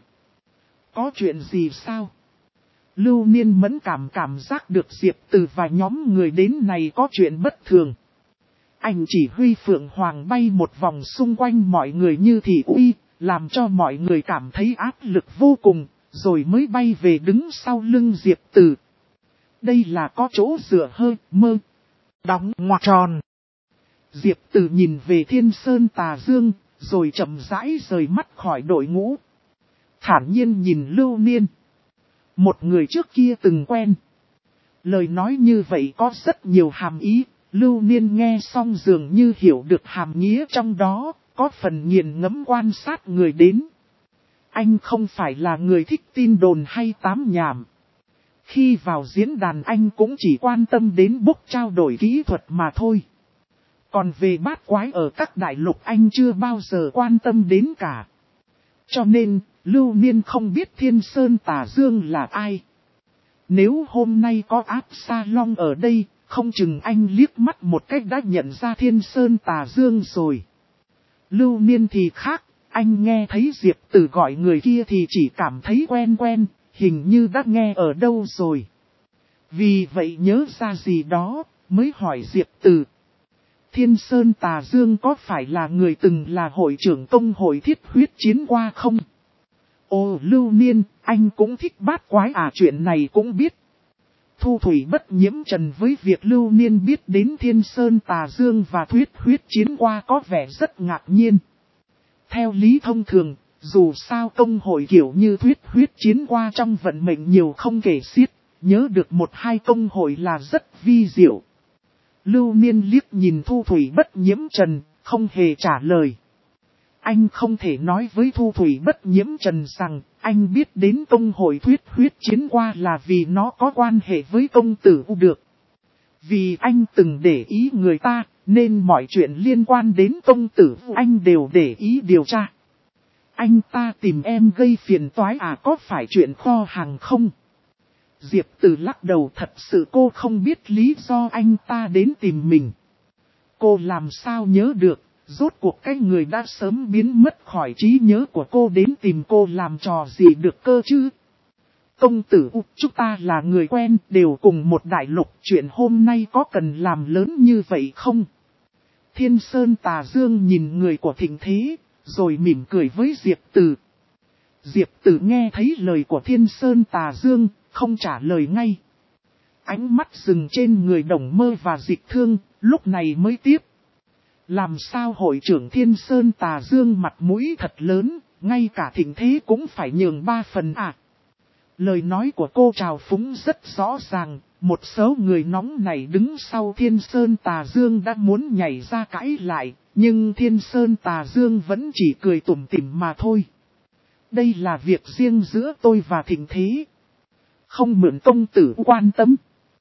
Có chuyện gì sao? Lưu Niên mẫn cảm giác được Diệp Từ và nhóm người đến này có chuyện bất thường. Anh chỉ huy Phượng Hoàng bay một vòng xung quanh mọi người như thị uy, làm cho mọi người cảm thấy áp lực vô cùng, rồi mới bay về đứng sau lưng Diệp Từ. Đây là có chỗ dựa hơi, mơ, đóng ngoặc tròn. Diệp Từ nhìn về Thiên Sơn Tà Dương, rồi chậm rãi rời mắt khỏi đội ngũ. Thản nhiên nhìn Lưu Niên. Một người trước kia từng quen. Lời nói như vậy có rất nhiều hàm ý, Lưu Niên nghe xong dường như hiểu được hàm nghĩa trong đó, có phần nghiền ngẫm quan sát người đến. Anh không phải là người thích tin đồn hay tám nhảm. Khi vào diễn đàn anh cũng chỉ quan tâm đến book trao đổi kỹ thuật mà thôi. Còn về bát quái ở các đại lục anh chưa bao giờ quan tâm đến cả. Cho nên, Lưu Niên không biết Thiên Sơn Tà Dương là ai. Nếu hôm nay có áp Salon ở đây, không chừng anh liếc mắt một cách đã nhận ra Thiên Sơn Tà Dương rồi. Lưu Niên thì khác, anh nghe thấy Diệp Tử gọi người kia thì chỉ cảm thấy quen quen, hình như đã nghe ở đâu rồi. Vì vậy nhớ ra gì đó, mới hỏi Diệp Tử. Thiên Sơn Tà Dương có phải là người từng là hội trưởng công hội thiết huyết chiến qua không? Ồ Lưu Niên, anh cũng thích bát quái à, chuyện này cũng biết. Thu Thủy bất nhiễm trần với việc Lưu Niên biết đến Thiên Sơn Tà Dương và thuyết huyết chiến qua có vẻ rất ngạc nhiên. Theo lý thông thường, dù sao công hội kiểu như thuyết huyết chiến qua trong vận mệnh nhiều không kể xiết, nhớ được một hai công hội là rất vi diệu. Lưu Niên liếc nhìn Thu Thủy bất nhiễm trần, không hề trả lời. Anh không thể nói với Thu Thủy bất nhiễm trần rằng anh biết đến công hội thuyết huyết chiến qua là vì nó có quan hệ với công tử U được. Vì anh từng để ý người ta, nên mọi chuyện liên quan đến công tử U anh đều để ý điều tra. Anh ta tìm em gây phiền toái à, có phải chuyện kho hàng không? Diệp Tử lắc đầu, thật sự cô không biết lý do anh ta đến tìm mình. Cô làm sao nhớ được, rốt cuộc cái người đã sớm biến mất khỏi trí nhớ của cô đến tìm cô làm trò gì được cơ chứ? Công tử U, chúng ta là người quen, đều cùng một đại lục, chuyện hôm nay có cần làm lớn như vậy không? Thiên Sơn Tà Dương nhìn người của Thịnh Thế, rồi mỉm cười với Diệp Tử. Diệp Tử nghe thấy lời của Thiên Sơn Tà Dương, không trả lời ngay. Ánh mắt dừng trên người Đồng Mơ và Dịch Thương, lúc này mới tiếp. Làm sao hội trưởng Thiên Sơn Tà Dương mặt mũi thật lớn, ngay cả Thịnh Thế cũng phải nhường 3 phần à? Lời nói của cô trào phúng rất rõ ràng, một số người nóng này đứng sau Thiên Sơn Tà Dương đã muốn nhảy ra cãi lại, nhưng Thiên Sơn Tà Dương vẫn chỉ cười tủm tỉm mà thôi. Đây là việc riêng giữa tôi và Thịnh Thế. Không mượn công tử quan tâm.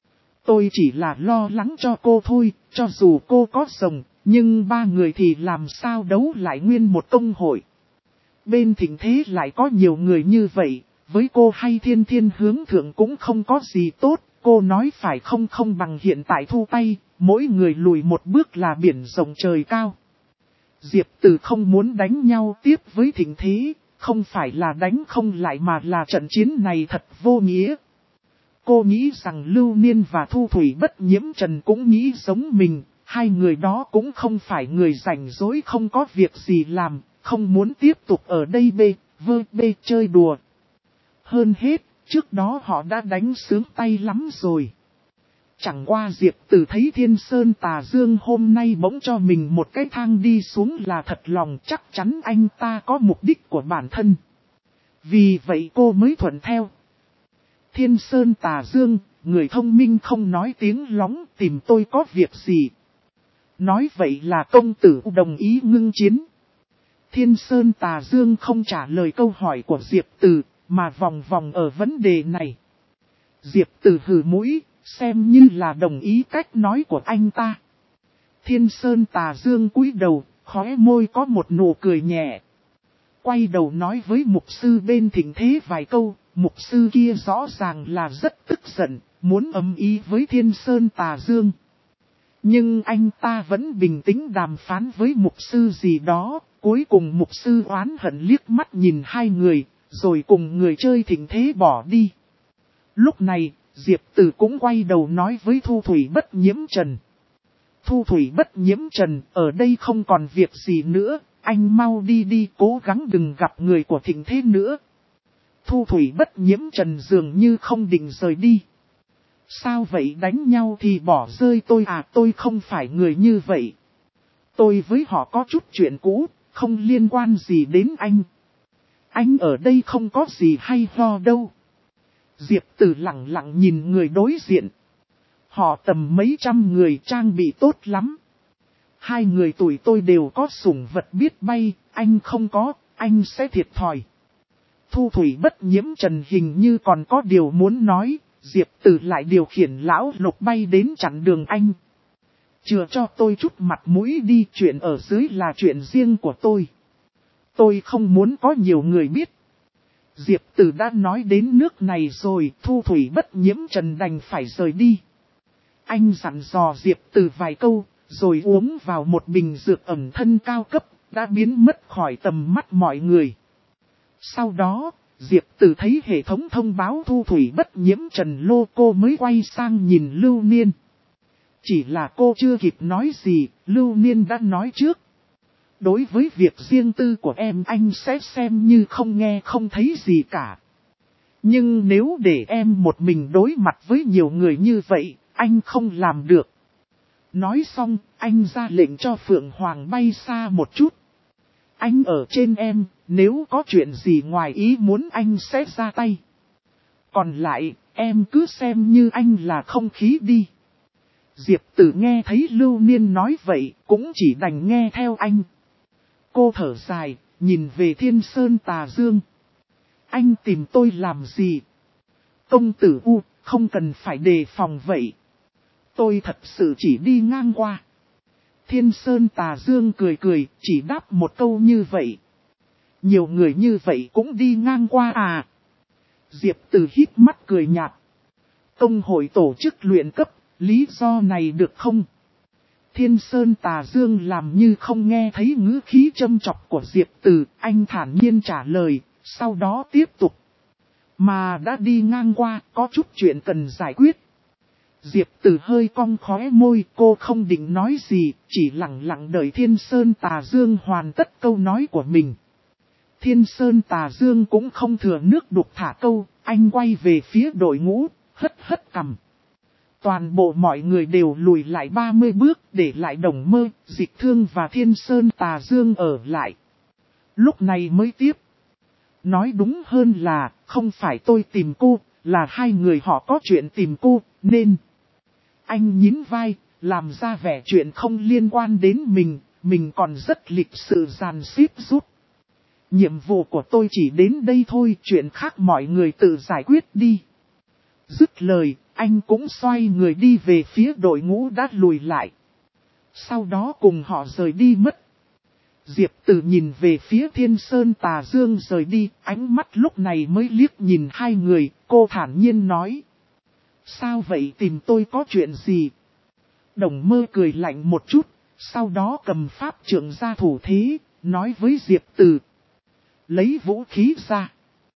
Tôi chỉ là lo lắng cho cô thôi, cho dù cô có rồng, nhưng 3 người thì làm sao đấu lại nguyên một công hội. Bên Thịnh Thế lại có nhiều người như vậy, với cô hay Thiên Thiên hướng thượng cũng không có gì tốt, cô nói phải không bằng hiện tại thu tay, mỗi người lùi một bước là biển rộng trời cao. Diệp Tử không muốn đánh nhau tiếp với Thịnh Thế, không phải là đánh không lại mà là trận chiến này thật vô nghĩa. Cô nghĩ rằng Lưu Niên và Thu Thủy bất nhiễm trần cũng nghĩ giống mình, hai người đó cũng không phải người rảnh rỗi không có việc gì làm, không muốn tiếp tục ở đây chơi đùa. Hơn hết, trước đó họ đã đánh sướng tay lắm rồi. Chẳng qua Diệp Tử thấy Thiên Sơn Tà Dương hôm nay bỗng cho mình một cái thang đi xuống là thật lòng, chắc chắn anh ta có mục đích của bản thân. Vì vậy cô mới thuận theo. Thiên Sơn Tà Dương, người thông minh không nói tiếng lóng, tìm tôi có việc gì? Nói vậy là công tử đồng ý ngưng chiến. Thiên Sơn Tà Dương không trả lời câu hỏi của Diệp Tử, mà vòng vòng ở vấn đề này. Diệp Tử hừ mũi, xem như là đồng ý cách nói của anh ta. Thiên Sơn Tà Dương cúi đầu, khóe môi có một nụ cười nhẹ. Quay đầu nói với mục sư bên Thịnh Thế vài câu, mục sư kia rõ ràng là rất tức giận, muốn ầm ĩ với Thiên Sơn Tà Dương. Nhưng anh ta vẫn bình tĩnh đàm phán với mục sư gì đó, cuối cùng mục sư oán hận liếc mắt nhìn hai người, rồi cùng người chơi Thịnh Thế bỏ đi. Lúc này, Diệp Tử cũng quay đầu nói với Thu Thủy bất nhiễm trần. Thu Thủy bất nhiễm trần, ở đây không còn việc gì nữa, anh mau đi cố gắng đừng gặp người của Thịnh Thế nữa. Thu Thủy bất nhiễm trần dường như không định rời đi. Sao vậy, đánh nhau thì bỏ rơi tôi à? Tôi không phải người như vậy. Tôi với họ có chút chuyện cũ, không liên quan gì đến anh. Anh ở đây không có gì hay ho đâu. Diệp Tử lặng lặng nhìn người đối diện. Họ tầm mấy trăm người trang bị tốt lắm. Hai người tuổi tôi đều có sủng vật biết bay, anh không có, anh sẽ thiệt thòi. Thu Thủy Bất Nhiễm Trần hình như còn có điều muốn nói, Diệp Tử lại điều khiển lão Lục bay đến chặn đường anh. Chừa cho tôi chút mặt mũi đi, chuyện ở dưới là chuyện riêng của tôi. Tôi không muốn có nhiều người biết. Diệp Tử đã nói đến nước này rồi, Thu Thủy Bất Nhiễm Trần đành phải rời đi. Anh dặn dò Diệp Tử vài câu, rồi uống vào một bình dược ẩm thân cao cấp, đã biến mất khỏi tầm mắt mọi người. Sau đó, Diệp Tử thấy hệ thống thông báo Thu Thủy Bất Nhiễm Trần lô, cô mới quay sang nhìn Lưu Niên. Chỉ là cô chưa kịp nói gì, Lưu Niên đã nói trước. Đối với việc riêng tư của em anh sẽ xem như không nghe không thấy gì cả. Nhưng nếu để em một mình đối mặt với nhiều người như vậy, anh không làm được. Nói xong, anh ra lệnh cho Phượng Hoàng bay xa một chút. Anh ở trên em, nếu có chuyện gì ngoài ý muốn anh sẽ ra tay. Còn lại, em cứ xem như anh là không khí đi. Diệp Tử nghe thấy Lưu Niên nói vậy, cũng chỉ đành nghe theo anh. Cô thở dài, nhìn về Thiên Sơn Tà Dương. Anh tìm tôi làm gì? Công tử U, không cần phải đề phòng vậy. Tôi thật sự chỉ đi ngang qua. Thiên Sơn Tà Dương cười cười, chỉ đáp một câu như vậy. Nhiều người như vậy cũng đi ngang qua à? Diệp Tử hít mắt cười nhạt. Công hội tổ chức luyện cấp, lý do này được không? Thiên Sơn Tà Dương làm như không nghe thấy ngữ khí châm chọc của Diệp Tử, anh thản nhiên trả lời, sau đó tiếp tục. Mà đã đi ngang qua, có chút chuyện cần giải quyết. Diệp Tử hơi cong khóe môi, cô không định nói gì, chỉ lặng lặng đợi Thiên Sơn Tà Dương hoàn tất câu nói của mình. Thiên Sơn Tà Dương cũng không thừa nước đục thả câu, anh quay về phía đội ngũ, hất hất cằm. Toàn bộ mọi người đều lùi lại 30 bước, để lại Đồng Mơ, Dịch Thương và Thiên Sơn Tà Dương ở lại. Lúc này mới tiếp. Nói đúng hơn là, không phải tôi tìm cô, là hai người họ có chuyện tìm cô, nên... Anh nhín vai, làm ra vẻ chuyện không liên quan đến mình còn rất lịch sự dàn xếp giúp. Nhiệm vụ của tôi chỉ đến đây thôi, chuyện khác mọi người tự giải quyết đi. Dứt lời, anh cũng xoay người đi về phía đội ngũ đã lùi lại. Sau đó cùng họ rời đi mất. Diệp Tử nhìn về phía Thiên Sơn Tà Dương rời đi, ánh mắt lúc này mới liếc nhìn hai người, cô thản nhiên nói. Sao vậy, tìm tôi có chuyện gì? Đồng Mơ cười lạnh một chút, sau đó cầm pháp trượng ra thủ thế, nói với Diệp Tử. Lấy vũ khí ra.